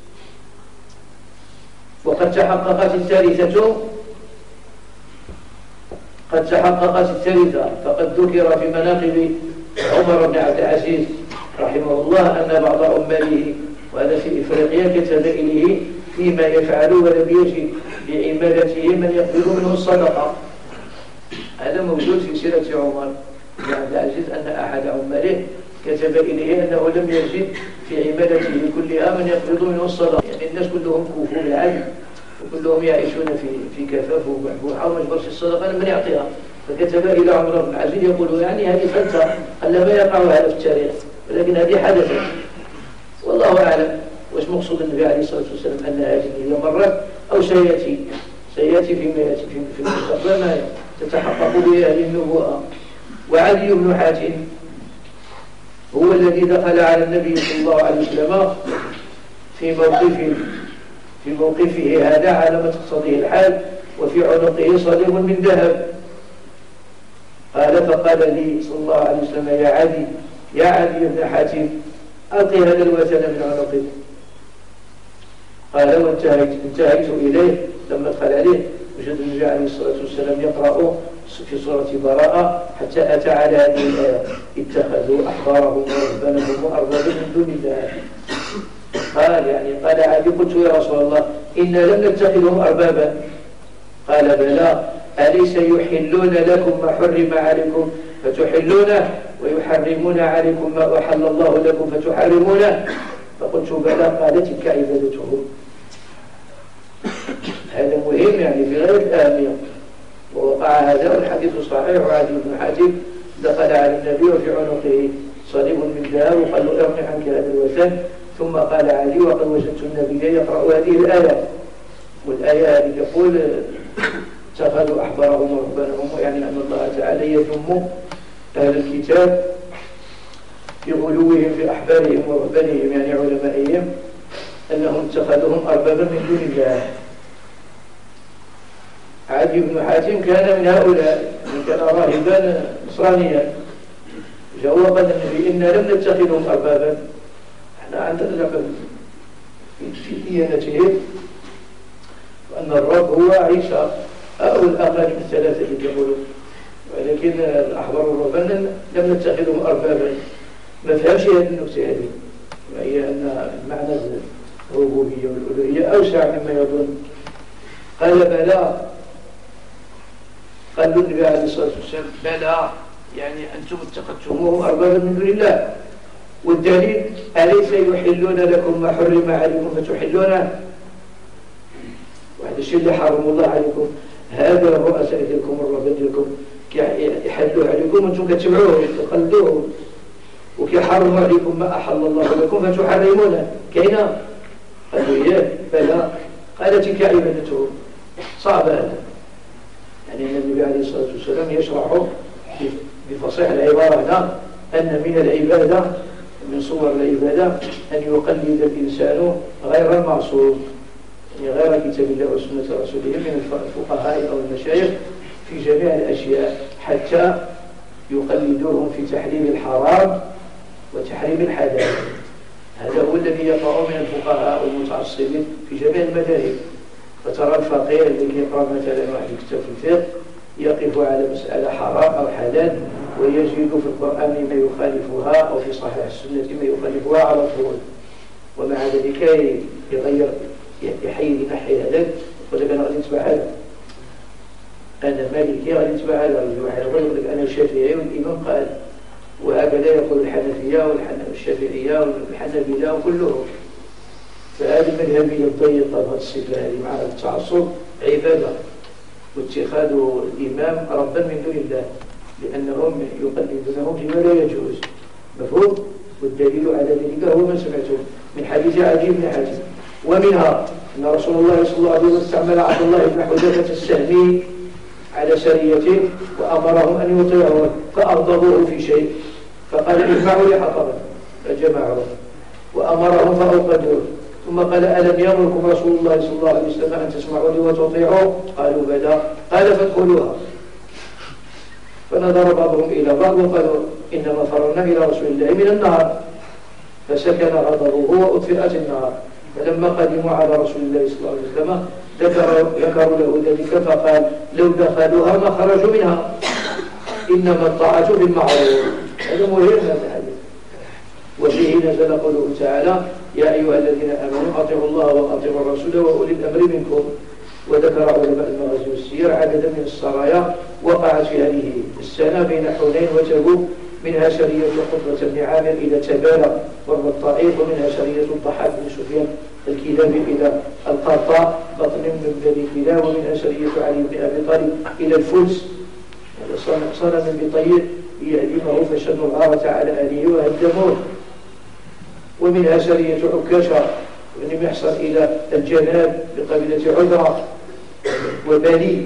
وقد تحققت الثالثة قد تحققت الثالثة فقد ذكر في مناقب عمر بن عبد العزيز رحمه الله أن بعض عماله وهذا في إفريقيا كتب إليه فيما يفعل ولم يجد بعمالته من يقبل منه الصدقة. هذا موجود في سيرة عمر بن عبد العزيز أن أحد عماله كتب إليه أنه لم يجد في عمالته كلها من يقبل منه الصدقة. يعني الناس كلهم كوفوا بالعدل وكلهم يعيشون في في كفاف وبحبوحة وما يجبرش الصدقة من يعطيها. فكتب إلى عمر بن العزيز يقول يعني هذه خلطة قال ما يقع هذا في التاريخ، ولكن هذه حدثت والله أعلم. واش مقصود النبي عليه الصلاة والسلام أن هذه هي مرت أو سيأتي سيأتي فيما يأتي في المستقبل ما تتحقق به هذه النبوءة. وعلي بن حاتم هو الذي دخل على النبي صلى الله عليه وسلم في موقف في موقفه هذا على ما تقتضيه الحال، وفي عنقه صليب من ذهب. قال فقال لي صلى الله عليه وسلم يا علي يا علي بن حاتم ألقي هذا الوثن من عنقك. قال وانتهيت انتهيت إليه. لما دخل عليه وجد النبي عليه الصلاة والسلام يقرأ في سورة براءة حتى أتى على هذه الآية اتخذوا أحبارهم ورهبانهم وأربابا من دون الله. قال يعني قال عادي قلت يا رسول الله إنا لم نتخذهم أربابا. قال بلى أليس يحلون لكم ما حرم عليكم فتحلونه ويحرمون عليكم ما أحل الله لكم فتحرمونه؟ فقلت بلى. قال تلك عبادتهم. هذا مهم يعني في غير الأهمية. ووقع هذا والحديث صحيح. وعلي بن حاتم دخل على النبي وفي عنقه صليب من ذهب وقال له ارمي عنك هذا الوثن. ثم قال علي وقد وجدت النبي يقرأ هذه الآية، والآية هذه تقول اتخذوا أحبارهم ورهبانهم، يعني أن الله تعالى يذم أهل الكتاب في غلوهم في أحبارهم ورهبانهم يعني علمائهم أنهم اتخذوهم أربابا من دون الله. عدي بن حاتم كان من هؤلاء، كان راهبا نصرانيا. جاء وقال النبي إنا لم نتخذهم أربابا، احنا عندنا لقب في ديانتهم وأن الرب هو عيسى أو الأقانيم الثلاثة اللي يقولون، ولكن الأحبار والرهبان لم نتخذهم أربابا. ما فهمش هذه النكتة هذه، وهي أن المعنى الربوبية والألوهية أوسع مما يظن. قال بلى. قال النبي عليه الصلاة والسلام بلى يعني أنتم اتخذتموهم أربابا من دون الله. والدليل أليس يحلون لكم ما حرم عليكم فتحلونه؟ واحد الشيء اللي حرم الله عليكم هذا الرؤساء ديالكم والرهبان ديالكم يحلوه عليكم وانتم كتبعوه تقلدوه، وكيحرموا عليكم ما أحل الله لكم فتحرمونه. كاينه؟ قالوا اياه بلى. قال تلك عبادتهم. صعب هذا يعني النبي عليه الصلاة والسلام يشرح بفصيح العبارة هنا أن من العبادة من صور العبادة أن يقلد الإنسان غير المعصوم، يعني غير كتاب الله وسنة رسوله من الفقهاء أو المشايخ في جميع الأشياء، حتى يقلدوهم في تحريم الحرام وتحريم الحلال. هذا هو الذي يقع من الفقهاء والمتعصبين في جميع المذاهب. فترى الفقيه الذي يقرأ مثلا واحد كتاب في الفقه يقف على مسألة حرام أو حلال ويجد في القرآن ما يخالفها أو في صحيح السنة ما يخالفها على طول، ومع ذلك يغير يحيي ينحي هذا يقول لك أنا غادي نتبع هذا، أنا مالكي غادي نتبع هذا، واحد يقول لك أنا شافعي والإمام قال، وهكذا يقول الحنفية والشافعية والحنابلة وكلهم. فهذه المذهبية الضيقة بهذه الصفة هذه مع التعصب عبادة، واتخاذ الإمام ربا من دون الله لأنهم يقلدونه فيما لا يجوز. مفهوم؟ والدليل على ذلك هو من سمعته من حديث عدي بن حاتم. ومنها أن رسول الله صلى الله عليه وسلم استعمل عبد الله بن حذيفة السهمي على سريته وأمرهم أن يطيعوه فأغضبوه في شيء فقال اجمعوا لي حطبا فجمعوه وأمرهم فأوقدوه، ثم قال ألم يأمركم رسول الله صلى الله عليه وسلم أن تسمعوا لي وتطيعوا؟ قالوا بلى. قال فادخلوها. فنظر بعضهم إلى بعض وقالوا إنما فررنا إلى رسول الله من النار، فسكن غضبه وأطفئت النار. فلما قدموا على رسول الله صلى الله عليه وسلم ذكروا له ذلك فقال لو دخلوها ما خرجوا منها، إنما الطاعة بالمعروف. هذا مهم هذا الحديث. وفيه نزل قوله تعالى يا أيها الذين آمنوا أطيعوا الله وأطيعوا الرسول وأولي الأمر منكم. وذكر علماء المغازي والسير عددا من السرايا وقعت في هذه السنة بين حنين وتبوك، منها سرية قطبة بن عامر إلى تبارة وهو الطائف، ومنها سرية الضحاك بن سفيان الكلاب إلى القرطاء بطن من بني كلاب، ومنها سرية علي بن أبي طالب إلى الفلس صار من بطيء يهدمه فشنوا الغارة على أهله وهدموه. ومنها سرية عكاشة بن محصن إلى الجناب بقبيلة عذرة وبلي،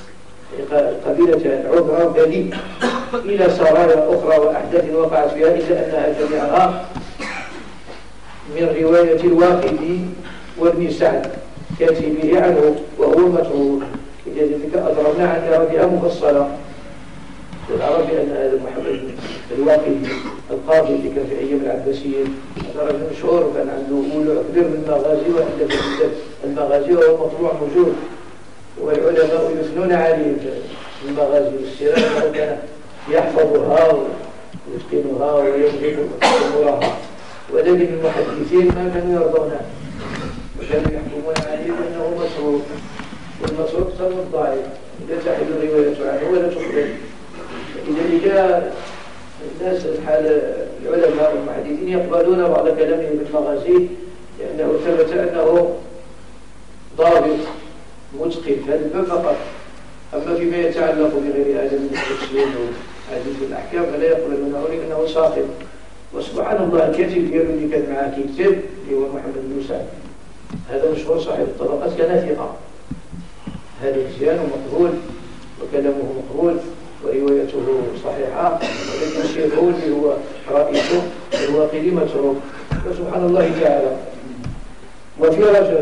قبيلة عذرة وبلي، إلى سرايا أخرى وأحداث وقعت فيها، إلا أنها جميعها من رواية الواقدي وابن سعد كاتبه عنه وهو متروك. لذلك أضربنا عنها بها مفصلة للعرب أن هذا محمد الواقدي القاضي اللي كان في أيام العباسيين هذا رجل مشهور وكان عنده مولوع كبير من المغازي وألف المغازي وهو مطبوع موجود، والعلماء يثنون عليه في المغازي والسيرة أنه كان يحفظها ويتقنها ويملك أمورها، ولكن المحدثين ما كانوا يرضونه وكانوا يحكمون عليه بأنه مسروق، والمسروق سمى الضعيف لا تحل الرواية عنه ولا تقبل. لذلك الناس الحال العلماء والمحدثين يقبلون بعض كلامه بالمغازي لأنه ثبت أنه ضابط متقن في هذا الباب فقط. أما فيما يتعلق بغير هذا من التفسير وحديث الأحكام فلا يقبلونه لأنه ساقط. وسبحان الله الكاتب ديالو اللي كان معاه كيكتب اللي هو محمد بن سعد هذا مشهور صاحب الطبقات كان ثقة، هذا مزيان ومقبول وكلامه مقبول وروايته صحيحة، ولكن شيخه اللي هو رئيسه الواقدي متروك. فسبحان الله تعالى. وفي رجل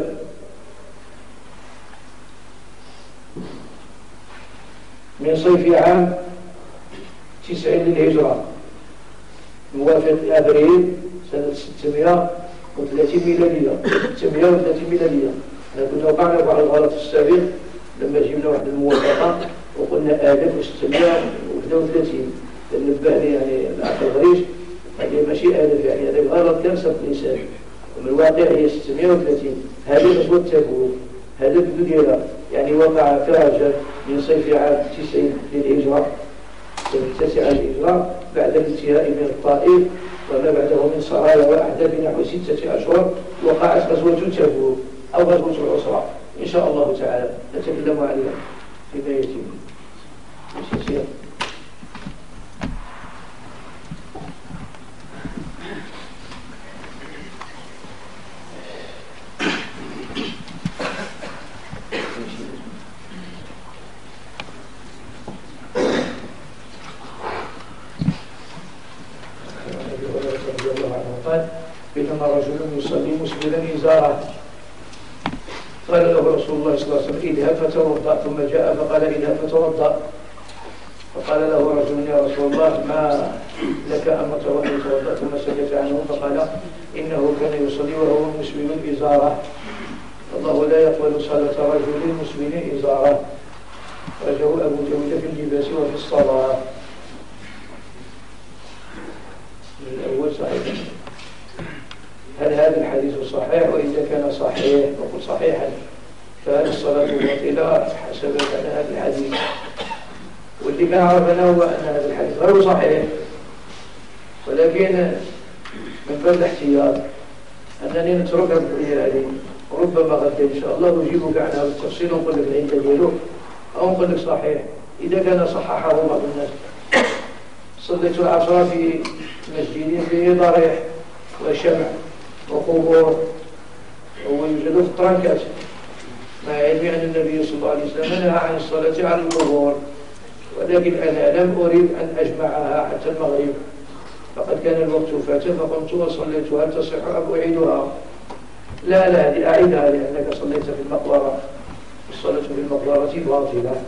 من صيف عام تسعين للهجرة موافق أبريل سنة ستمائة وثلاثين ميلادية ستمائة وثلاثين ميلادية. أنا كنا وقعنا بعض الغلط السابق لما جبنا واحد الموافقة وقلنا ألف وستمائة وواحد وثلاثين نبهني يعني الأخ الغريش هذه ماشي ألف، يعني هذا الغلط كان سبق لسان ومن الواقع هي ستمائة وثلاثين. هذه غزوة تبوك هذا البدو ديالها يعني وقع في رجب من صيف عام تسعين للهجرة سنة تسعة للهجرة بعد الانتهاء من الطائف وما بعده من سرايا وأحداث بنحو ستة أشهر وقعت غزوة تبوك أو غزوة العسرة إن شاء الله تعالى نتكلم عليها فيما يتم. بينما رجل يصلي مسبلا إزاره قال له رسول الله صلى الله عليه وسلم اذهب فتوضأ، ثم جاء فقال اذهب فتوضأ، فقال له رجل يا رسول الله ما لك أمرت وأن يتوضأ ثم سكت عنه، فقال إنه كان يصلي وهو مسبل إزاره، الله لا يقبل صلاة رجل مسبل إزاره. رجعه أبو داود في اللباس وفي الصلاة. الأول صحيح. هل هذا الحديث صحيح؟ وإذا كان صحيح وقل صحيحا فهل الصلاة باطلة حسب معنى هذا الحديث؟ واللي كان عرفنا هو أن هذا الحديث غير صحيح، ولكن من باب الاحتياط أنني نترك القضية هذه وربما غدا إن شاء الله نجيبك عنها بالتفصيل ونقول لك العدة ديالو أو نقول لك صحيح إذا كان صححه بعض الناس. صليت العصر في مسجد فيه ضريح وشمع وقبور ويوجد في الطرنكات، مع علمي أن النبي صلى الله عليه وسلم نهى عن الصلاة على القبور، ولكن أنا لم أريد أن أجمعها حتى المغرب، فقد كان الوقت فات فقمت وصليتها تصح أم أعيدها؟ لا لا هذه أعيدها لأنك صليت في المقبرة، الصلاة في المقبرة باطلة.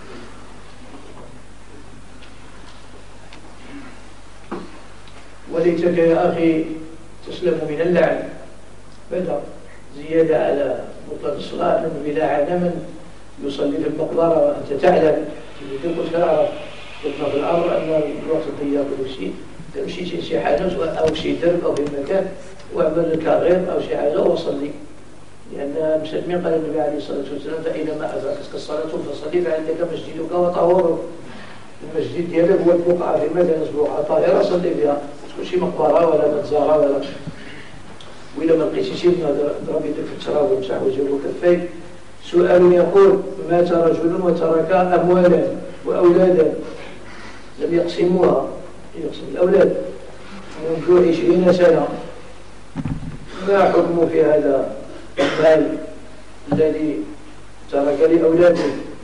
وليتك يا أخي تسلم من اللعن، بدأ زيادة على مطلق الصلاة أنه بلا عن من يصلي في المقبرة وأنت تعلم تقول تعرف تطلق الأمر أن الوقت ضيق كل شيء، تمشي شي حاجة أو شي درب أو في مكان واعمل لك غير أو شي حاجة وصلي، لأن مسلمين قال النبي عليه الصلاة والسلام فإنما أدركتك الصلاة فصلي فعندك مسجدك وطهورك، المسجد ديالك هو البقعة في مكان أسبوعها طاهرة صلي فيها، مش شي مقبرة ولا متزارة ولا. وإلا ما لقيتش شي ضرب يدك في التراب ومسح وجهه وكفيه. سؤال يقول: مات رجل وترك أموالا وأولادا لم يقسموها، يقسم الأولاد منذ عشرين سنة، ما حكم في هذا المال الذي ترك لأولاده؟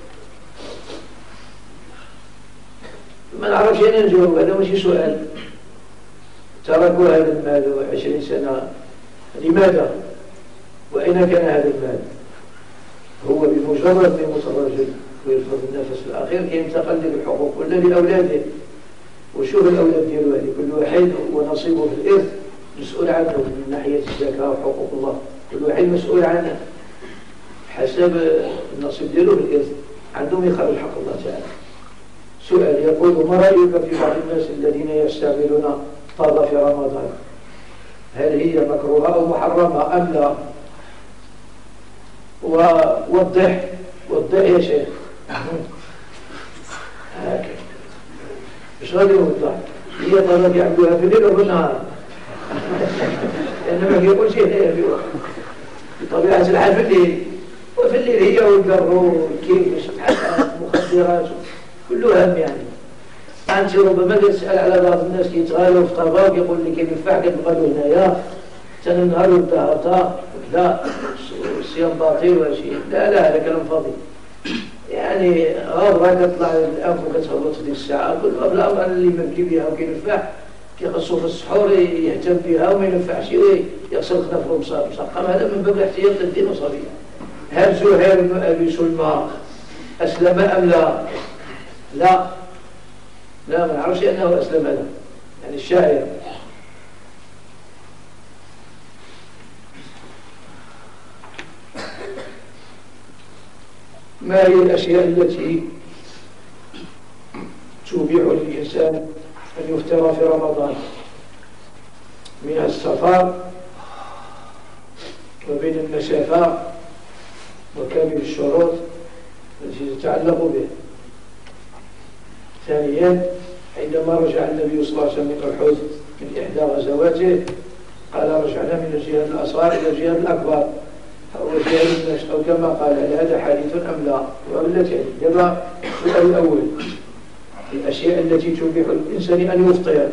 ما نعرفش أنا نجاوب، هذا ماشي سؤال. تركوا هذا المال عشرين سنة، لماذا؟ وأين كان هذا المال؟ هو بمجرد ما يموت الرجل ويرفض النفس الأخير ينتقل للحقوق ولا لأولاده. وشوف الأولاد ديالو هذه كل واحد ونصيبه في الإرث مسؤول عنه من ناحية الزكاة وحقوق الله، كل واحد مسؤول عنه حسب النصيب ديالو في الإرث، عندهم يخرج حق الله تعالى. سؤال يقول: ما رأيك في بعض الناس الذين يستعملون طابة في رمضان؟ هل هي مكروهة أو محرمة أم لا؟ ووضح وضح يا شيخ. هكذا مش غادي يوضح، هي طلب يعملوها في الليل وفي النهار لأنه ما يقول شيء هي بطبيعة الحال في الليل، وفي الليل هي والقر والكيف المخدرات كلها هم. يعني أنت ربما تسأل على بعض الناس يتغالوا في طباق يقول لك ينفع كتبغالوا هنايا تاني نهار والدهرتا لا الصيام باطل ولا شيء، لا لا هذا كلام فاضي. يعني غابرة كتطلع الأنف وكتهبط في ديك الساعة، كل الأمر اللي مبني بها وكينفع كيخصو في السحور يهتم بها وما ينفعش يغسل خنافه مسقم، هذا من باب الاحتياط للدين وصبيه. هل زهير بن أبي سلمى أسلم أم لا؟ لا لا ما نعرفش أنه أسلم له، يعني الشاعر. ما هي الأشياء التي تبيح للإنسان أن يفطر في رمضان؟ منها السفر وبين المسافة وكامل الشروط التي تتعلق به. ثانيا عندما رجع النبي صلى الله عليه وسلم من أحد من إحدى غزواته قال: رجعنا من الجهاد الأصغر إلى الجهاد الأكبر أو جهاد النشط، أو كما قال: هل هذا حديث أم لا؟ وبالتالي يبقى السؤال الأول: الأشياء التي تبيح الإنسان أن يفطر.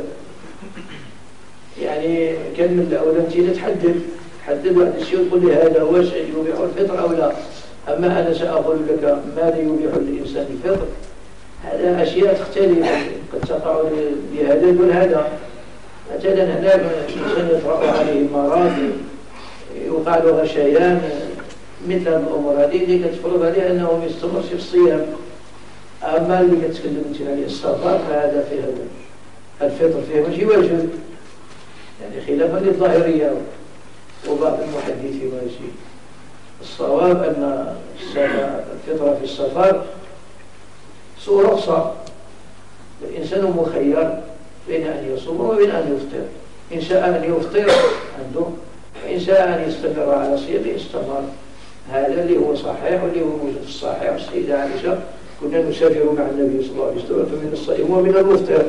يعني كان من الأول أنت تحدد تحدد واحد الشيء وتقول لي هذا هو شيء يبيح الفطر أو لا. أما أنا سأقول لك ماذا يبيح للإنسان الفطر، هذا أشياء تختلف، قد تقع بهذا دون هذا. مثلا هناك الإنسان يطرأ عليه مرض، يوقع له غشيان، مثل الأمور هذه اللي كتفرض عليه أنه ما يستمرش في الصيام. أما اللي كتكلم انت عليه السفر فهذا فيه الفطر فيه ماشي واجب، يعني خلافا للظاهرية وبعض المحدثين ماشي. الصواب أن الفطر في السفر سوء رخصة، الإنسان مخير بين أن يصوم وبين أن يفطر. إن شاء أن يفطر عنده، وإن شاء أن يستمر على صيامه يستمر. هذا اللي هو صحيح واللي هو موجود في الصحيح. والسيدة عائشة: كنا نسافر مع النبي صلى الله عليه وسلم فمن الصائم ومن المفطر.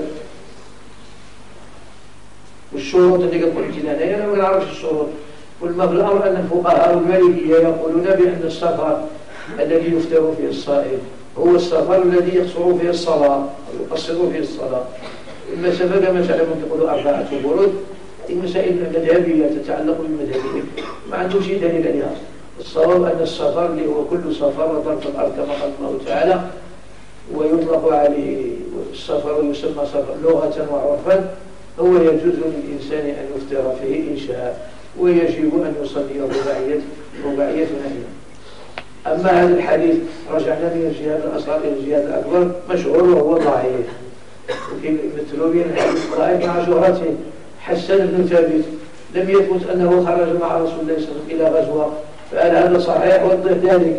والشروط اللي قلت لنا أنا ما نعرفش الشروط. والما في الأمر أن الفقهاء والمالكية يقولون بأن السفر الذي يفطر فيه الصائم هو السفر الذي يقصر فيه الصلاة أو يقصر فيه الصلاة. المسافة كما تعلمون يقولوا أربعة برود، هذه مسائل مذهبية تتعلق بالمذهبية ما عندهم شيء دليل عليها. الصواب أن السفر اللي هو كل سفر وطرف الأرض كما قال الله تعالى، ويطلق عليه السفر ويسمى سفر لغة وعرفا، هو يجوز للإنسان أن يفطر فيه إن شاء، ويجب أن يصلي رباعية رباعية نهية. أما هذا الحديث رجعنا من الجهاد الأصغر إلى الجهاد الأكبر مشهور وهو ضعيف، مثل بين الحديث الضعيف مع شهرته. حسن بن ثابت لم يثبت أنه خرج مع رسول الله صلى الله عليه وسلم إلى غزوة، فهل هذا صحيح؟ وضح ذلك.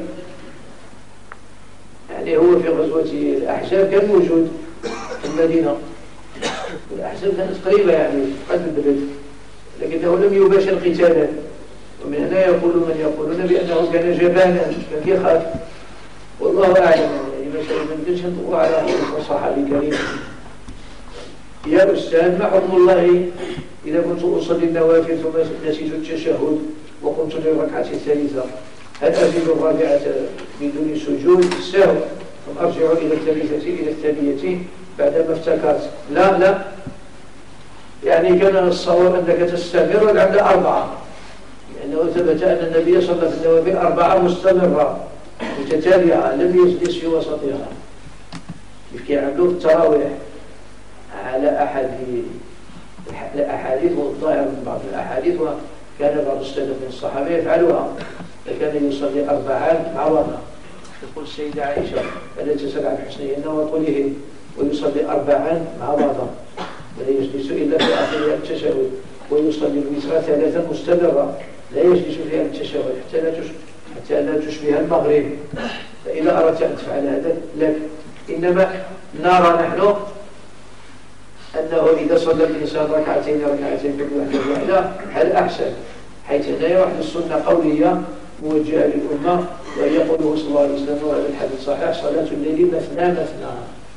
يعني هو في غزوة الأحزاب كان موجود في المدينة، والأحزاب كانت قريبة يعني قد بدر، لكنه لم يباشر قتالا. ومن هنا يقول من يقولون بأنه كان جبانا، كان يخاف، والله أعلم. يعني مثلا من كنش نطبع على الصحابي الكريم: يا أستاذ ما حكم الله إذا كنت أصلي النوافل ثم نسيت التشهد وقمت للركعة الثالثة هل أزيد الرابعة بدون سجود السهو ثم أرجع إلى الثالثة إلى الثانية بعدما افتكرت؟ لا لا، يعني كان الصواب أنك تستمر عند أربعة، لأنه ثبت أن النبي صلى الله عليه وسلم في النوافل أربعة مستمرة متتابعة لم يجلس في وسطها، كيف كيعملوا في التراويح على أحد الأحاديث والظاهر من بعض الأحاديث، وكان بعض السلف من الصحابة يفعلها، فكان يصلي أربعان مع وضع. تقول السيدة عائشة فلا تسأل عن حسنهن وطولهن، ويصلي أربعان مع وضع ولا يجلس إلا في آخر التشهد، ويصلي الوتر ثلاثا مستمرة لا يجلس فيها التشهد حتى لا حتى لا تشبه المغرب. فإذا أردت أن تفعل هذا لك، إنما نرى نحن أنه إذا صلى الإنسان ركعتين ركعتين كل واحدة واحدة هل أحسن، حيث لا واحد السنة قولية موجهة للأمة، وهي قوله صلى الله عليه وسلم وهذا الحديث صحيح: صلاة الليل مثنى مثنى،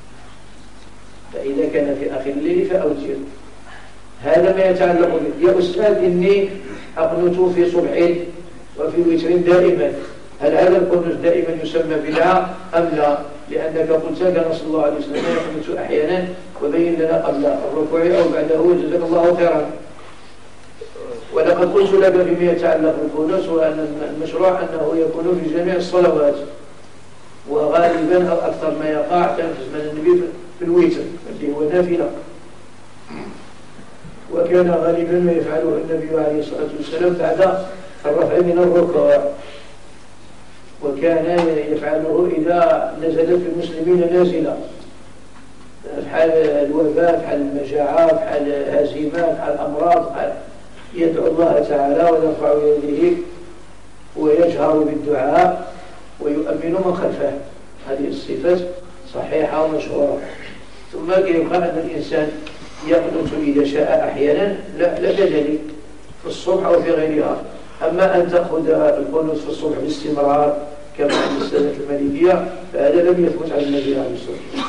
فإذا كان في آخر الليل فأوتر. هذا ما يتعلق به. يا أستاذ إني أقنت في صبح وفي وتر دائما، هل هذا القنوت دائما يسمى بدعة أم لا؟ لأنك قلت كان صلى الله عليه وسلم يقنت أحيانا، وبين لنا قبل الركوع أو بعده جزاك الله خيرا. ولقد قلت لك بما يتعلق بالقنوت وأن المشروع أنه يكون في جميع الصلوات، وغالبا أو أكثر ما يقع كان في زمن النبي في الوتر اللي هو نافلة، وكان غالبا ما يفعله النبي عليه الصلاة والسلام بعد الرفع من الركوع، وكان يفعله إذا نزلت المسلمين نازلة في حال الوفاة، في حال المجاعة، في حال الهزيمات، في حال الأمراض، يدعو الله تعالى ويرفع يديه ويجهر بالدعاء ويؤمن من خلفه. هذه الصفات صحيحة ومشهورة. ثم يبقى أن الإنسان يقنت إذا شاء أحيانا، لا لا دليل في الصبح أو في غيرها. أما أن تأخذ القنوت في الصبح باستمرار كما عند السنة المالكية فهذا لم يثبت عن النبي عليه الصلاة والسلام.